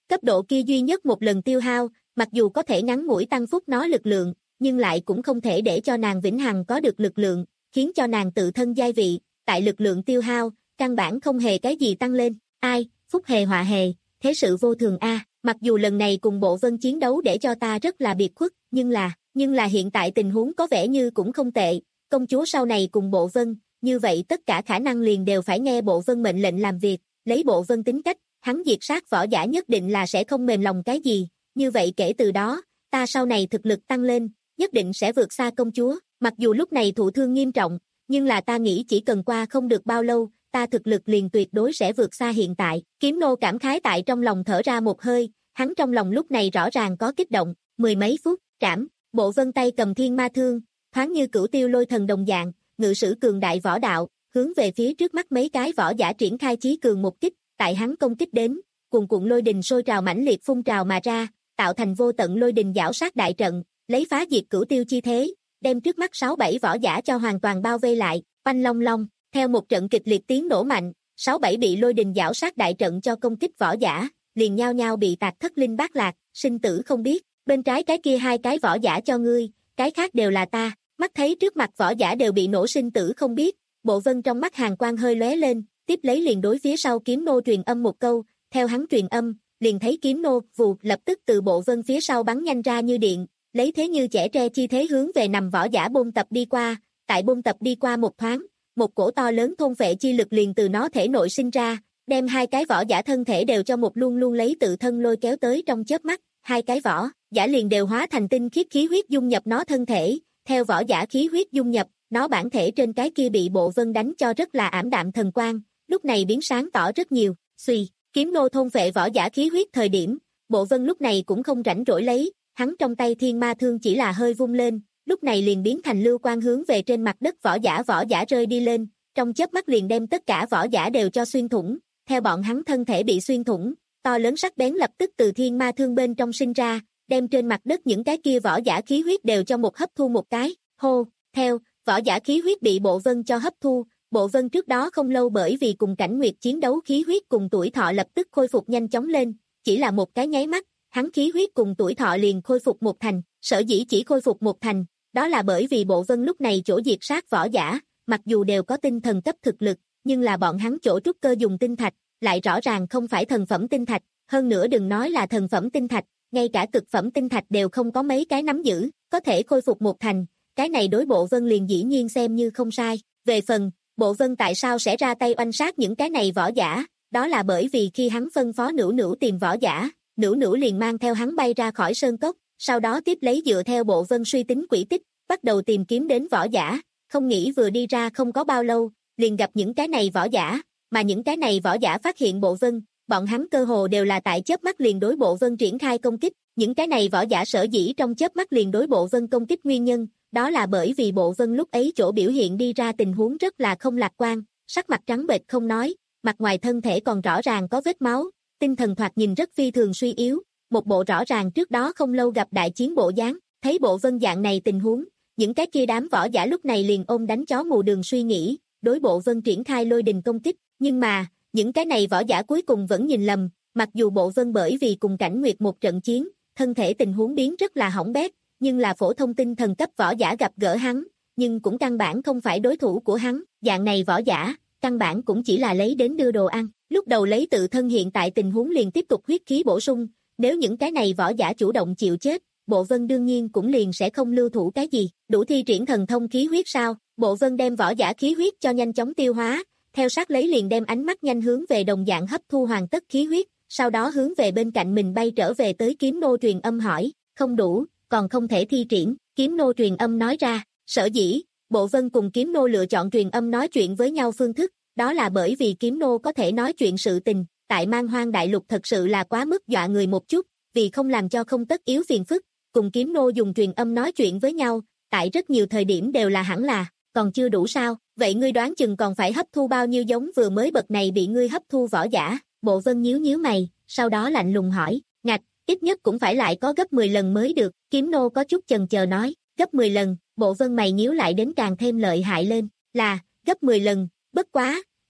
cấp độ kia duy nhất một lần tiêu hao, mặc dù có thể ngắn ngủi tăng phúc nó lực lượng, nhưng lại cũng không thể để cho nàng vĩnh hằng có được lực lượng, khiến cho nàng tự thân giai vị, tại lực lượng tiêu hao, căn bản không hề cái gì tăng lên. Ai, phúc hề họa hề, thế sự vô thường a. Mặc dù lần này cùng Bộ Vân chiến đấu để cho ta rất là biệt khuất, nhưng là, nhưng là hiện tại tình huống có vẻ như cũng không tệ, công chúa sau này cùng Bộ Vân, như vậy tất cả khả năng liền đều phải nghe Bộ Vân mệnh lệnh làm việc, lấy Bộ Vân tính cách, hắn diệt sát võ giả nhất định là sẽ không mềm lòng cái gì, như vậy kể từ đó, ta sau này thực lực tăng lên, nhất định sẽ vượt xa công chúa, mặc dù lúc này thụ thương nghiêm trọng, nhưng là ta nghĩ chỉ cần qua không được bao lâu, ta thực lực liền tuyệt đối sẽ vượt xa hiện tại. Kiếm nô cảm khái tại trong lòng thở ra một hơi, hắn trong lòng lúc này rõ ràng có kích động, mười mấy phút, trảm, Bộ Vân tay cầm thiên ma thương, thoáng như cửu tiêu lôi thần đồng dạng, ngự sử cường đại võ đạo, hướng về phía trước mắt mấy cái võ giả triển khai chí cường một kích, tại hắn công kích đến, cuồn cuộn lôi đình sôi trào mãnh liệt phun trào mà ra, tạo thành vô tận lôi đình giảo sát đại trận, lấy phá diệt cửu tiêu chi thế, đem trước mắt sáu bảy võ giả cho hoàn toàn bao vây lại, oanh long long, theo một trận kịch liệt tiếng nổ mạnh, sáu bảy bị lôi đình giảo sát đại trận cho công kích võ giả, liền nhao nhao bị tạc thất linh bát lạc, sinh tử không biết, bên trái cái kia hai cái võ giả cho ngươi, cái khác đều là ta, mắt thấy trước mặt võ giả đều bị nổ sinh tử không biết, Bộ Vân trong mắt hàn quang hơi lóe lên, tiếp lấy liền đối phía sau kiếm nô truyền âm một câu, theo hắn truyền âm, liền thấy kiếm nô vù lập tức từ Bộ Vân phía sau bắn nhanh ra như điện, lấy thế như chẻ tre chi thế hướng về nằm võ giả bôn tập đi qua, tại bôn tập đi qua một thoáng, một cổ to lớn thôn phệ chi lực liền từ nó thể nội sinh ra, đem hai cái võ giả thân thể đều cho một luôn luôn lấy tự thân lôi kéo tới trong chớp mắt, hai cái võ giả liền đều hóa thành tinh khiết khí huyết dung nhập nó thân thể, theo võ giả khí huyết dung nhập, nó bản thể trên cái kia bị Bộ Vân đánh cho rất là ảm đạm thần quang, lúc này biến sáng tỏ rất nhiều, suy, kiếm nô thôn phệ võ giả khí huyết thời điểm, Bộ Vân lúc này cũng không rảnh rỗi lấy, hắn trong tay thiên ma thương chỉ là hơi vung lên, lúc này liền biến thành lưu quang hướng về trên mặt đất võ giả võ giả rơi đi lên, trong chớp mắt liền đem tất cả võ giả đều cho xuyên thủng, theo bọn hắn thân thể bị xuyên thủng, to lớn sắc bén lập tức từ thiên ma thương bên trong sinh ra, đem trên mặt đất những cái kia võ giả khí huyết đều cho một hấp thu một cái, hô, theo, võ giả khí huyết bị Bộ Vân cho hấp thu, Bộ Vân trước đó không lâu bởi vì cùng Cảnh Nguyệt chiến đấu khí huyết cùng tuổi thọ lập tức khôi phục nhanh chóng lên, chỉ là một cái nháy mắt, hắn khí huyết cùng tuổi thọ liền khôi phục một thành, sở dĩ chỉ khôi phục một thành, đó là bởi vì Bộ Vân lúc này chỗ diệt sát võ giả, mặc dù đều có tinh thần cấp thực lực, nhưng là bọn hắn chỗ trúc cơ dùng tinh thạch, lại rõ ràng không phải thần phẩm tinh thạch, hơn nữa đừng nói là thần phẩm tinh thạch, ngay cả cực phẩm tinh thạch đều không có mấy cái nắm giữ, có thể khôi phục một thành, cái này đối Bộ Vân liền dĩ nhiên xem như không sai. Về phần, Bộ Vân tại sao sẽ ra tay oanh sát những cái này võ giả, đó là bởi vì khi hắn phân phó Nữu Nữu tìm võ giả, Nữu Nữu liền mang theo hắn bay ra khỏi sơn cốc, sau đó tiếp lấy dựa theo Bộ Vân suy tính quỹ tích, bắt đầu tìm kiếm đến võ giả, không nghĩ vừa đi ra không có bao lâu, liền gặp những cái này võ giả, mà những cái này võ giả phát hiện Bộ Vân, bọn hắn cơ hồ đều là tại chớp mắt liền đối Bộ Vân triển khai công kích, những cái này võ giả sở dĩ trong chớp mắt liền đối Bộ Vân công kích nguyên nhân, đó là bởi vì Bộ Vân lúc ấy chỗ biểu hiện đi ra tình huống rất là không lạc quan, sắc mặt trắng bệch không nói, mặt ngoài thân thể còn rõ ràng có vết máu, tinh thần thoạt nhìn rất phi thường suy yếu, một bộ rõ ràng trước đó không lâu gặp đại chiến bộ dáng, thấy Bộ Vân dạng này tình huống, những cái kia đám võ giả lúc này liền ôm đánh chó mù đường suy nghĩ, đối Bộ Vân triển khai lôi đình công kích, nhưng mà, những cái này võ giả cuối cùng vẫn nhìn lầm, mặc dù Bộ Vân bởi vì cùng Cảnh Nguyệt một trận chiến, thân thể tình huống biến rất là hỏng bét, nhưng là phổ thông tinh thần cấp võ giả gặp gỡ hắn, nhưng cũng căn bản không phải đối thủ của hắn, dạng này võ giả, căn bản cũng chỉ là lấy đến đưa đồ ăn, lúc đầu lấy tự thân hiện tại tình huống liền tiếp tục huyết khí bổ sung, nếu những cái này võ giả chủ động chịu chết, Bộ Vân đương nhiên cũng liền sẽ không lưu thủ cái gì, đủ thi triển thần thông khí huyết sao, Bộ Vân đem võ giả khí huyết cho nhanh chóng tiêu hóa, theo sát lấy liền đem ánh mắt nhanh hướng về đồng dạng hấp thu hoàn tất khí huyết, sau đó hướng về bên cạnh mình bay trở về tới kiếm nô truyền âm hỏi, không đủ, còn không thể thi triển, kiếm nô truyền âm nói ra, sở dĩ, Bộ Vân cùng kiếm nô lựa chọn truyền âm nói chuyện với nhau phương thức, đó là bởi vì kiếm nô có thể nói chuyện sự tình, tại Man Hoang Đại Lục thật sự là quá mức dọa người một chút, vì không làm cho không tất yếu phiền phức, cùng kiếm nô dùng truyền âm nói chuyện với nhau, tại rất nhiều thời điểm đều là hẳn là, còn chưa đủ sao, vậy ngươi đoán chừng còn phải hấp thu bao nhiêu giống vừa mới bậc này bị ngươi hấp thu võ giả, Bộ Vân nhíu nhíu mày, sau đó lạnh lùng hỏi, ngạch, ít nhất cũng phải lại có gấp mười lần mới được, kiếm nô có chút chần chờ nói, gấp mười lần, Bộ Vân mày nhíu lại đến càng thêm lợi hại lên, là, gấp mười lần, bất quá,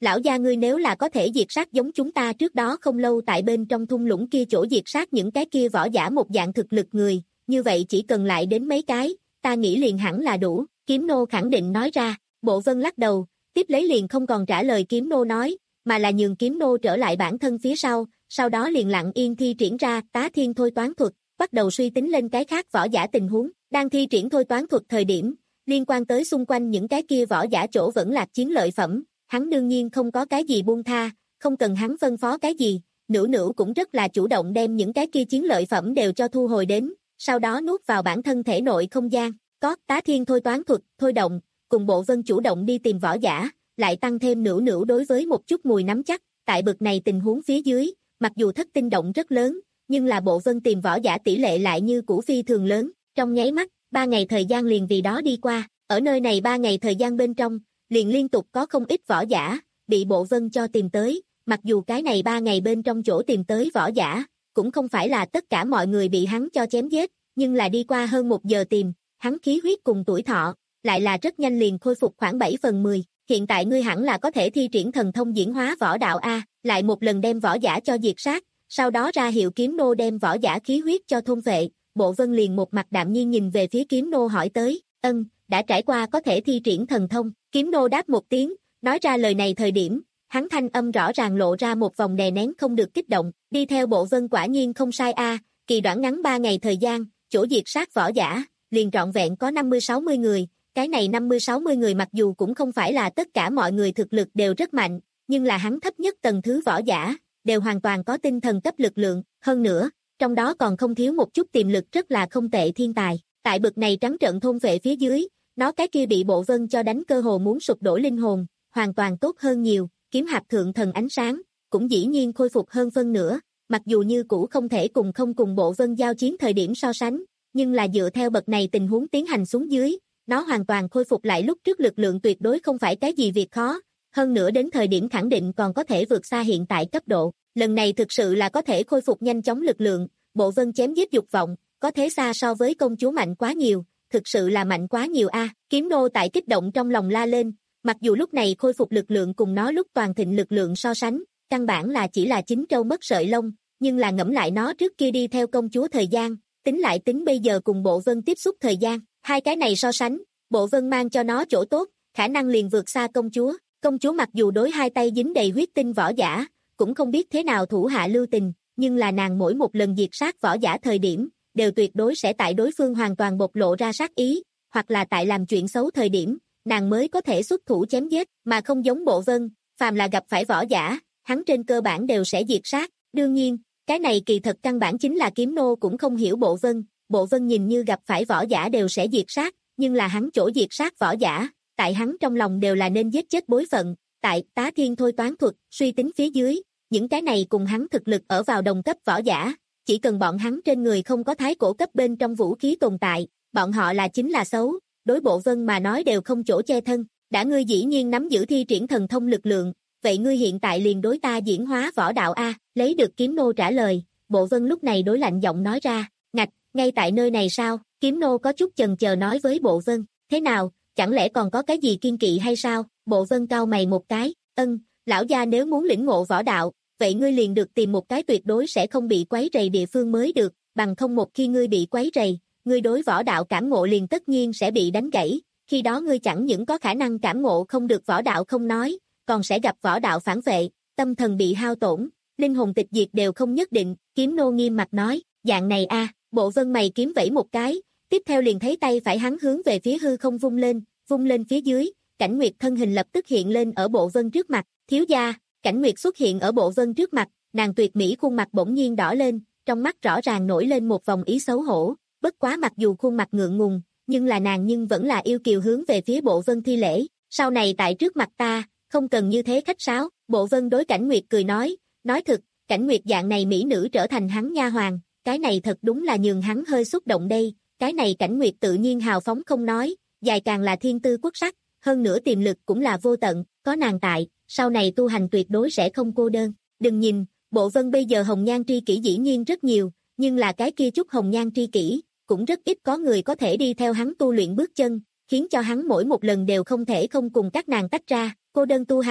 lão gia ngươi nếu là có thể diệt sát giống chúng ta trước đó không lâu tại bên trong thung lũng kia chỗ diệt sát những cái kia võ giả một dạng thực lực người, như vậy chỉ cần lại đến mấy cái, ta nghĩ liền hẳn là đủ, kiếm nô khẳng định nói ra. Bộ Vân lắc đầu, tiếp lấy liền không còn trả lời kiếm nô nói, mà là nhường kiếm nô trở lại bản thân phía sau, sau đó liền lặng yên thi triển ra Tá Thiên thôi toán thuật, bắt đầu suy tính lên cái khác võ giả tình huống. Đang thi triển thôi toán thuật thời điểm, liên quan tới xung quanh những cái kia võ giả chỗ vẫn lạc chiến lợi phẩm, hắn đương nhiên không có cái gì buông tha, không cần hắn phân phó cái gì, Nữu Nữu cũng rất là chủ động đem những cái kia chiến lợi phẩm đều cho thu hồi đến, sau đó nuốt vào bản thân thể nội không gian. Có Tá Thiên thôi toán thuật thôi động, cùng Bộ Vân chủ động đi tìm võ giả, lại tăng thêm Nữu Nữu đối với một chút mùi nắm chắc, tại bực này tình huống phía dưới, mặc dù thất tinh động rất lớn, nhưng là Bộ Vân tìm võ giả tỷ lệ lại như cũ phi thường lớn, trong nháy mắt, ba ngày thời gian liền vì đó đi qua, ở nơi này ba ngày thời gian bên trong, liền liên tục có không ít võ giả, bị Bộ Vân cho tìm tới, mặc dù cái này ba ngày bên trong chỗ tìm tới võ giả, cũng không phải là tất cả mọi người bị hắn cho chém giết, nhưng là đi qua hơn một giờ tìm, hắn khí huyết cùng tuổi thọ, lại là rất nhanh liền khôi phục khoảng bảy phần mười, hiện tại ngươi hẳn là có thể thi triển thần thông diễn hóa võ đạo A, lại một lần đem võ giả cho diệt sát, sau đó ra hiệu kiếm nô đem võ giả khí huyết cho thôn vệ, Bộ Vân liền một mặt đạm nhiên nhìn về phía kiếm nô hỏi tới, ân, đã trải qua có thể thi triển thần thông, kiếm nô đáp một tiếng, nói ra lời này thời điểm, hắn thanh âm rõ ràng lộ ra một vòng đè nén không được kích động, đi theo Bộ Vân quả nhiên không sai a, kỳ đoạn ngắn ba ngày thời gian, chỗ diệt sát võ giả, liền trọn vẹn có năm mươi sáu mươi người, cái này năm mươi sáu mươi người mặc dù cũng không phải là tất cả mọi người thực lực đều rất mạnh, nhưng là hắn thấp nhất tầng thứ võ giả, đều hoàn toàn có tinh thần cấp lực lượng, hơn nữa, trong đó còn không thiếu một chút tiềm lực rất là không tệ thiên tài, tại bực này trắng trợn thôn vệ phía dưới, nó cái kia bị Bộ Vân cho đánh cơ hồ muốn sụp đổ linh hồn, hoàn toàn tốt hơn nhiều, kiếm hạp thượng thần ánh sáng, cũng dĩ nhiên khôi phục hơn phân nửa, mặc dù như cũ không thể cùng không cùng Bộ Vân giao chiến thời điểm so sánh, nhưng là dựa theo bậc này tình huống tiến hành xuống dưới, nó hoàn toàn khôi phục lại lúc trước lực lượng tuyệt đối không phải cái gì việc khó, hơn nữa đến thời điểm khẳng định còn có thể vượt xa hiện tại cấp độ, lần này thực sự là có thể khôi phục nhanh chóng lực lượng, Bộ Vân chém giết dục vọng, có thế xa so với công chúa mạnh quá nhiều, thực sự là mạnh quá nhiều a, kiếm nô tại kích động trong lòng la lên, mặc dù lúc này khôi phục lực lượng cùng nó lúc toàn thịnh lực lượng so sánh, căn bản là chỉ là chín trâu mất sợi lông, nhưng là ngẫm lại nó trước kia đi theo công chúa thời gian, tính lại tính bây giờ cùng Bộ Vân tiếp xúc thời gian, hai cái này so sánh, Bộ Vân mang cho nó chỗ tốt, khả năng liền vượt xa công chúa, công chúa mặc dù đối hai tay dính đầy huyết tinh võ giả, cũng không biết thế nào thủ hạ lưu tình, nhưng là nàng mỗi một lần diệt sát võ giả thời điểm, đều tuyệt đối sẽ tại đối phương hoàn toàn bộc lộ ra sát ý, hoặc là tại làm chuyện xấu thời điểm, nàng mới có thể xuất thủ chém giết, mà không giống Bộ Vân, phàm là gặp phải võ giả, hắn trên cơ bản đều sẽ diệt sát, đương nhiên, cái này kỳ thật căn bản chính là kiếm nô cũng không hiểu Bộ Vân, Bộ Vân nhìn như gặp phải võ giả đều sẽ diệt sát, nhưng là hắn chỗ diệt sát võ giả, tại hắn trong lòng đều là nên giết chết bối phận, tại Tá Thiên thôi toán thuật, suy tính phía dưới, những cái này cùng hắn thực lực ở vào đồng cấp võ giả, chỉ cần bọn hắn trên người không có thái cổ cấp bên trong vũ khí tồn tại, bọn họ là chính là xấu, đối Bộ Vân mà nói đều không chỗ che thân, đã ngươi dĩ nhiên nắm giữ thi triển thần thông lực lượng, vậy ngươi hiện tại liền đối ta diễn hóa võ đạo a, lấy được kiếm nô trả lời, Bộ Vân lúc này đối lạnh giọng nói ra, ngạch, ngay tại nơi này sao, kiếm nô có chút chần chờ nói với Bộ Vân, thế nào, chẳng lẽ còn có cái gì kiên kỵ hay sao, Bộ Vân cau mày một cái, ân, lão gia nếu muốn lĩnh ngộ võ đạo, vậy ngươi liền được tìm một cái tuyệt đối sẽ không bị quấy rầy địa phương mới được, bằng không một khi ngươi bị quấy rầy, ngươi đối võ đạo cảm ngộ liền tất nhiên sẽ bị đánh gãy, khi đó ngươi chẳng những có khả năng cảm ngộ không được võ đạo không nói, còn sẽ gặp võ đạo phản vệ, tâm thần bị hao tổn, linh hồn tịch diệt đều không nhất định, kiếm nô nghiêm mặt nói, dạng này a, Bộ Vân mày kiếm vẫy một cái, tiếp theo liền thấy tay phải hắn hướng về phía hư không vung lên, vung lên phía dưới, Cảnh Nguyệt thân hình lập tức hiện lên ở Bộ Vân trước mặt, thiếu gia, Cảnh Nguyệt xuất hiện ở Bộ Vân trước mặt, nàng tuyệt mỹ khuôn mặt bỗng nhiên đỏ lên, trong mắt rõ ràng nổi lên một vòng ý xấu hổ, bất quá mặc dù khuôn mặt ngượng ngùng, nhưng là nàng nhưng vẫn là yêu kiều hướng về phía Bộ Vân thi lễ, sau này tại trước mặt ta, không cần như thế khách sáo, Bộ Vân đối Cảnh Nguyệt cười nói, nói thực, Cảnh Nguyệt dạng này mỹ nữ trở thành hắn nha hoàn, cái này thật đúng là nhường hắn hơi xúc động đây, cái này Cảnh Nguyệt tự nhiên hào phóng không nói, dài càng là thiên tư quốc sắc, hơn nữa tiềm lực cũng là vô tận, có nàng tại, sau này tu hành tuyệt đối sẽ không cô đơn, đừng nhìn, Bộ Vân bây giờ hồng nhan tri kỷ dĩ nhiên rất nhiều, nhưng là cái kia chút hồng nhan tri kỷ, cũng rất ít có người có thể đi theo hắn tu luyện bước chân, khiến cho hắn mỗi một lần đều không thể không cùng các nàng tách ra, cô đơn tu hành,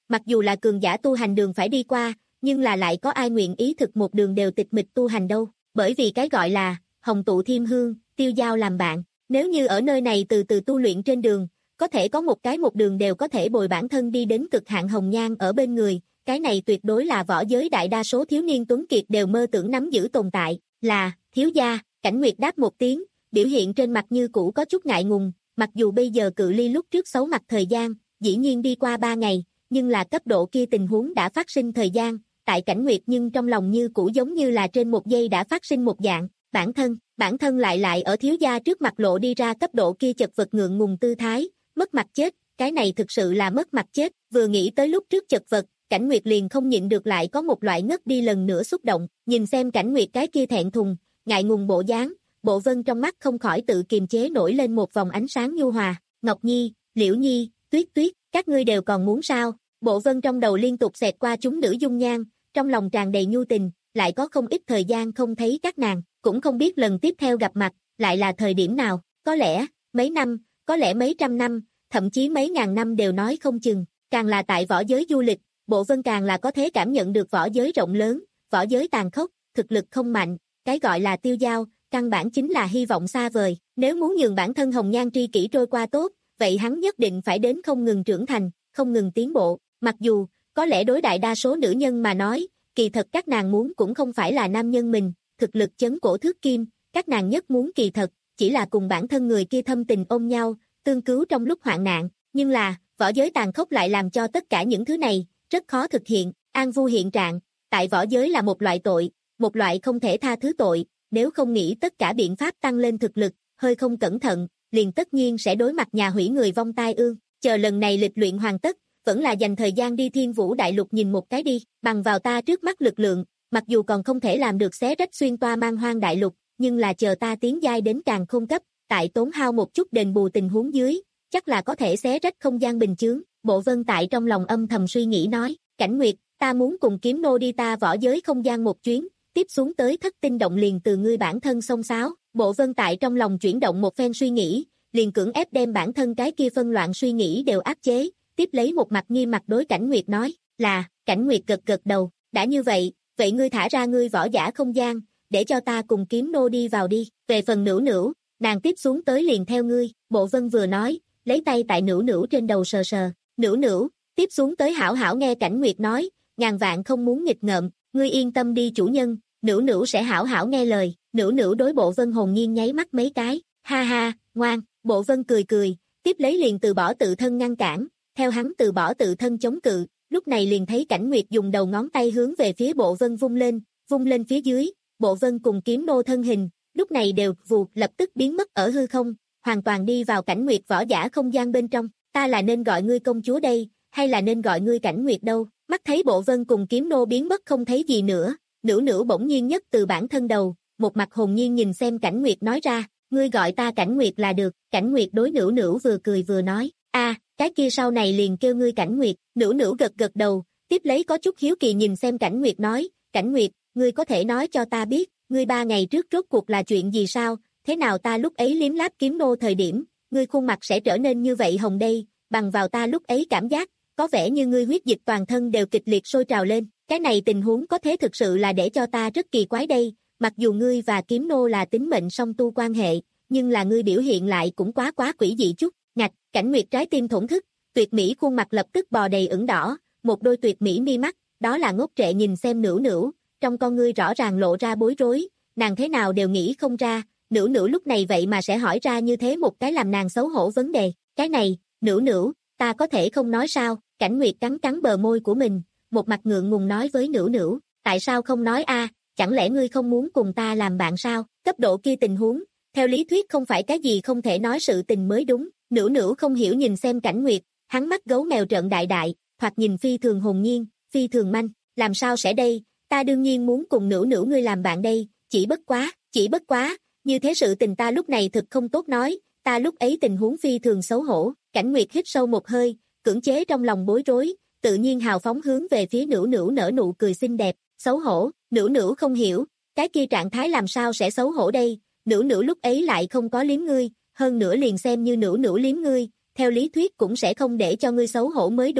mặc dù là cường giả tu hành đường phải đi qua, nhưng là lại có ai nguyện ý thực một đường đều tịch mịch tu hành đâu, bởi vì cái gọi là hồng tụ thiêm hương, tiêu giao làm bạn, nếu như ở nơi này từ từ tu luyện trên đường, có thể có một cái một đường đều có thể bồi bản thân đi đến cực hạn hồng nhan ở bên người, cái này tuyệt đối là võ giới đại đa số thiếu niên tuấn kiệt đều mơ tưởng nắm giữ tồn tại, là, thiếu gia, Cảnh Nguyệt đáp một tiếng, biểu hiện trên mặt như cũ có chút ngại ngùng, mặc dù bây giờ cự ly lúc trước xấu mặt thời gian, dĩ nhiên đi qua ba ngày, nhưng là cấp độ kia tình huống đã phát sinh thời gian, tại Cảnh Nguyệt nhưng trong lòng như cũ giống như là trên một giây đã phát sinh một dạng, bản thân, bản thân lại lại ở thiếu gia trước mặt lộ đi ra cấp độ kia chật vật ngượng ngùng tư thái, mất mặt chết, cái này thực sự là mất mặt chết, vừa nghĩ tới lúc trước chật vật, Cảnh Nguyệt liền không nhịn được lại có một loại ngất đi lần nữa xúc động, nhìn xem Cảnh Nguyệt cái kia thẹn thùng, ngại ngùng bộ dáng, Bộ Vân trong mắt không khỏi tự kiềm chế nổi lên một vòng ánh sáng nhu hòa, Ngọc Nhi, Liễu Nhi, Tuyết Tuyết, các ngươi đều còn muốn sao? Bộ Vân trong đầu liên tục xẹt qua chúng nữ dung nhan, trong lòng tràn đầy nhu tình, lại có không ít thời gian không thấy các nàng, cũng không biết lần tiếp theo gặp mặt, lại là thời điểm nào, có lẽ, mấy năm, có lẽ mấy trăm năm, thậm chí mấy ngàn năm đều nói không chừng, càng là tại võ giới du lịch, Bộ Vân càng là có thể cảm nhận được võ giới rộng lớn, võ giới tàn khốc, thực lực không mạnh, cái gọi là tiêu giao, căn bản chính là hy vọng xa vời, nếu muốn nhường bản thân hồng nhan tri kỷ trôi qua tốt, vậy hắn nhất định phải đến không ngừng trưởng thành, không ngừng tiến bộ, mặc dù, có lẽ đối đại đa số nữ nhân mà nói, kỳ thật các nàng muốn cũng không phải là nam nhân mình, thực lực chấn cổ thước kim, các nàng nhất muốn kỳ thật, chỉ là cùng bản thân người kia thâm tình ôm nhau, tương cứu trong lúc hoạn nạn, nhưng là, võ giới tàn khốc lại làm cho tất cả những thứ này, rất khó thực hiện, an vu hiện trạng, tại võ giới là một loại tội, một loại không thể tha thứ tội, nếu không nghĩ tất cả biện pháp tăng lên thực lực, hơi không cẩn thận, liền tất nhiên sẽ đối mặt nhà hủy người vong tai ương, chờ lần này lịch luyện hoàn tất, vẫn là dành thời gian đi Thiên Vũ Đại Lục nhìn một cái đi, bằng vào ta trước mắt lực lượng, mặc dù còn không thể làm được xé rách xuyên toa mang hoang đại lục, nhưng là chờ ta tiến giai đến càng không cấp, tại tốn hao một chút đền bù tình huống dưới, chắc là có thể xé rách không gian bình chướng, Bộ Vân tại trong lòng âm thầm suy nghĩ nói, Cảnh Nguyệt, ta muốn cùng kiếm nô đi ta võ giới không gian một chuyến, tiếp xuống tới thất tinh động liền từ ngươi bản thân xông xáo, Bộ Vân tại trong lòng chuyển động một phen suy nghĩ, liền cưỡng ép đem bản thân cái kia phân loạn suy nghĩ đều áp chế, tiếp lấy một mặt nghiêm mặt đối Cảnh Nguyệt nói, là, Cảnh Nguyệt gật gật đầu, đã như vậy, vậy ngươi thả ra ngươi võ giả không gian, để cho ta cùng kiếm nô đi vào đi, về phần Nữu Nữu, nàng tiếp xuống tới liền theo ngươi, Bộ Vân vừa nói, lấy tay tại Nữu Nữu trên đầu sờ sờ, Nữu Nữu, tiếp xuống tới hảo hảo nghe Cảnh Nguyệt nói, ngàn vạn không muốn nghịch ngợm, ngươi yên tâm đi chủ nhân, Nữu Nữu sẽ hảo hảo nghe lời, Nữu Nữu đối Bộ Vân hồn nhiên nháy mắt mấy cái, ha ha, ngoan, Bộ Vân cười cười, tiếp lấy liền từ bỏ tự thân ngăn cản, theo hắn từ bỏ tự thân chống cự, lúc này liền thấy Cảnh Nguyệt dùng đầu ngón tay hướng về phía Bộ Vân vung lên, vung lên phía dưới, Bộ Vân cùng kiếm nô thân hình, lúc này đều vụt lập tức biến mất ở hư không, hoàn toàn đi vào Cảnh Nguyệt võ giả không gian bên trong, ta là nên gọi ngươi công chúa đây, hay là nên gọi ngươi Cảnh Nguyệt đâu, mắt thấy Bộ Vân cùng kiếm nô biến mất không thấy gì nữa, Nữu Nữu bỗng nhiên nhất từ bản thân đầu, một mặt hồn nhiên nhìn xem Cảnh Nguyệt nói ra, ngươi gọi ta Cảnh Nguyệt là được, Cảnh Nguyệt đối Nữu Nữu vừa cười vừa nói, a, cái kia sau này liền kêu ngươi Cảnh Nguyệt, Nữu Nữu gật gật đầu, tiếp lấy có chút hiếu kỳ nhìn xem Cảnh Nguyệt nói, Cảnh Nguyệt, ngươi có thể nói cho ta biết, ngươi ba ngày trước rốt cuộc là chuyện gì sao, thế nào ta lúc ấy liếm láp kiếm nô thời điểm, ngươi khuôn mặt sẽ trở nên như vậy hồng đây, bằng vào ta lúc ấy cảm giác, có vẻ như ngươi huyết dịch toàn thân đều kịch liệt sôi trào lên, cái này tình huống có thế thực sự là để cho ta rất kỳ quái đây, mặc dù ngươi và kiếm nô là tính mệnh song tu quan hệ, nhưng là ngươi biểu hiện lại cũng quá quá quỷ dị chút, ngạch, Cảnh Nguyệt trái tim thổn thức, tuyệt mỹ khuôn mặt lập tức bò đầy ửng đỏ, một đôi tuyệt mỹ mi mắt, đó là ngốc trệ nhìn xem Nữu Nữu, trong con ngươi rõ ràng lộ ra bối rối, nàng thế nào đều nghĩ không ra, Nữu Nữu lúc này vậy mà sẽ hỏi ra như thế một cái làm nàng xấu hổ vấn đề, cái này, Nữu Nữu, ta có thể không nói sao, Cảnh Nguyệt cắn cắn bờ môi của mình, một mặt ngượng ngùng nói với Nữu Nữu, tại sao không nói a, chẳng lẽ ngươi không muốn cùng ta làm bạn sao, cấp độ kia tình huống, theo lý thuyết không phải cái gì không thể nói sự tình mới đúng, Nữu Nữu không hiểu nhìn xem Cảnh Nguyệt, hắn mắt gấu mèo trợn đại đại, thoạt nhìn phi thường hồn nhiên, phi thường manh, làm sao sẽ đây, ta đương nhiên muốn cùng Nữu Nữu ngươi làm bạn đây, chỉ bất quá, chỉ bất quá, như thế sự tình ta lúc này thực không tốt nói, ta lúc ấy tình huống phi thường xấu hổ, Cảnh Nguyệt hít sâu một hơi, cưỡng chế trong lòng bối rối, tự nhiên hào phóng hướng về phía Nữu Nữu nở nụ cười xinh đẹp, xấu hổ, Nữu Nữu không hiểu, cái kia trạng thái làm sao sẽ xấu hổ đây, Nữu Nữu lúc ấy lại không có liếm ngươi, hơn nữa liền xem như Nữu Nữu liếm ngươi, theo lý thuyết cũng sẽ không để cho ngươi xấu hổ mới đúng,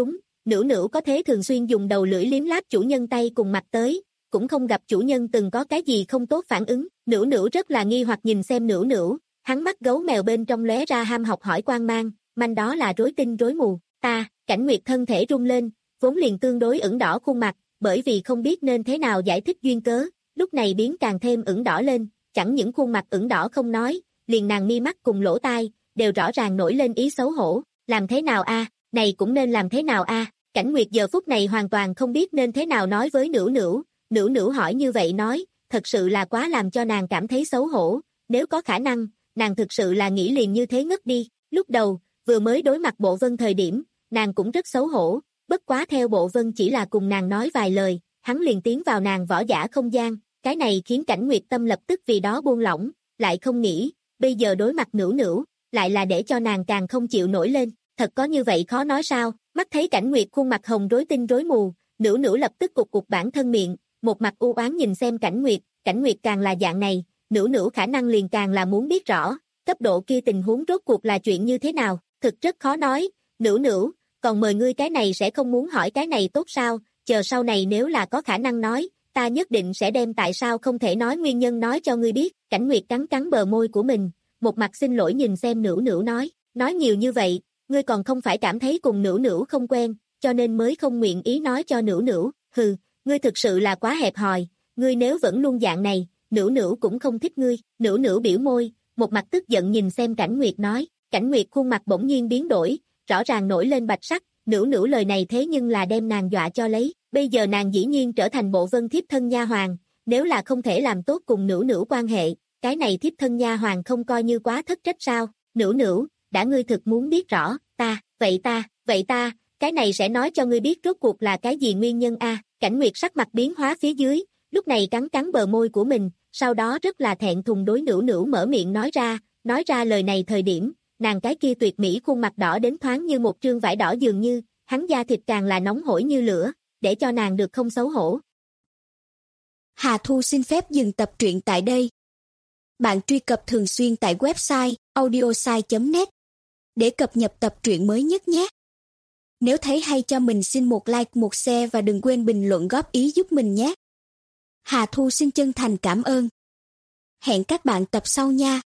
Nữu Nữu có thế thường xuyên dùng đầu lưỡi liếm láp chủ nhân tay cùng mặt tới, cũng không gặp chủ nhân từng có cái gì không tốt phản ứng. Nữu Nữu rất là nghi hoặc nhìn xem Nữu Nữu, hắn mắt gấu mèo bên trong lóe ra ham học hỏi quang mang, manh đó là rối tinh rối mù. Ta, Cảnh Nguyệt thân thể rung lên, vốn liền tương đối ửng đỏ khuôn mặt, bởi vì không biết nên thế nào giải thích duyên cớ, lúc này biến càng thêm ửng đỏ lên, chẳng những khuôn mặt ửng đỏ không nói, liền nàng mi mắt cùng lỗ tai, đều rõ ràng nổi lên ý xấu hổ. Làm thế nào a? Này cũng nên làm thế nào a? Cảnh Nguyệt giờ phút này hoàn toàn không biết nên thế nào nói với Nữu Nữu. Nữu Nữu hỏi như vậy nói, thật sự là quá làm cho nàng cảm thấy xấu hổ, nếu có khả năng, nàng thực sự là nghĩ liền như thế ngất đi. Lúc đầu, vừa mới đối mặt Bộ Vân thời điểm, nàng cũng rất xấu hổ, bất quá theo Bộ Vân chỉ là cùng nàng nói vài lời, hắn liền tiến vào nàng võ giả không gian, cái này khiến Cảnh Nguyệt tâm lập tức vì đó buông lỏng, lại không nghĩ, bây giờ đối mặt Nữu Nữu, lại là để cho nàng càng không chịu nổi lên, thật có như vậy khó nói sao? Mắt thấy Cảnh Nguyệt khuôn mặt hồng rối tinh rối mù, Nữu Nữu lập tức cục cục bản thân miệng, một mặt u oán nhìn xem Cảnh Nguyệt, Cảnh Nguyệt càng là dạng này, Nữu Nữu khả năng liền càng là muốn biết rõ, cấp độ kia tình huống rốt cuộc là chuyện như thế nào, thực rất khó nói. Nữu Nữu, còn mời ngươi cái này sẽ không muốn hỏi cái này tốt sao, chờ sau này nếu là có khả năng nói, ta nhất định sẽ đem tại sao không thể nói nguyên nhân nói cho ngươi biết. Cảnh Nguyệt cắn cắn bờ môi của mình, một mặt xin lỗi nhìn xem Nữu Nữu nói, nói nhiều như vậy, ngươi còn không phải cảm thấy cùng Nữu Nữu không quen, cho nên mới không nguyện ý nói cho Nữu Nữu. Hừ, ngươi thực sự là quá hẹp hòi, ngươi nếu vẫn luôn dạng này, Nữu Nữu cũng không thích ngươi. Nữu Nữu biểu môi, một mặt tức giận nhìn xem Cảnh Nguyệt nói. Cảnh Nguyệt khuôn mặt bỗng nhiên biến đổi, rõ ràng nổi lên bạch sắc. Nữu Nữu lời này thế nhưng là đem nàng dọa cho lấy, bây giờ nàng dĩ nhiên trở thành Bộ Vân thiếp thân nha hoàn, nếu là không thể làm tốt cùng Nữu Nữu quan hệ, cái này thiếp thân nha hoàn không coi như quá thất trách sao? Nữu Nữu, đã ngươi thực muốn biết rõ, ta, vậy ta, vậy ta, cái này sẽ nói cho ngươi biết rốt cuộc là cái gì nguyên nhân a. Cảnh Nguyệt sắc mặt biến hóa phía dưới, lúc này cắn cắn bờ môi của mình, sau đó rất là thẹn thùng đối Nữu Nữu mở miệng nói ra, nói ra lời này thời điểm, nàng cái kia tuyệt mỹ khuôn mặt đỏ đến thoáng như một trương vải đỏ dường như, hắn da thịt càng là nóng hổi như lửa, để cho nàng được không xấu hổ. Hà Thu xin phép dừng tập truyện tại đây. Bạn truy cập thường xuyên tại website audiosai chấm net để cập nhật tập truyện mới nhất nhé. Nếu thấy hay cho mình xin một like, một share và đừng quên bình luận góp ý giúp mình nhé. Hà Thu xin chân thành cảm ơn. Hẹn các bạn tập sau nha.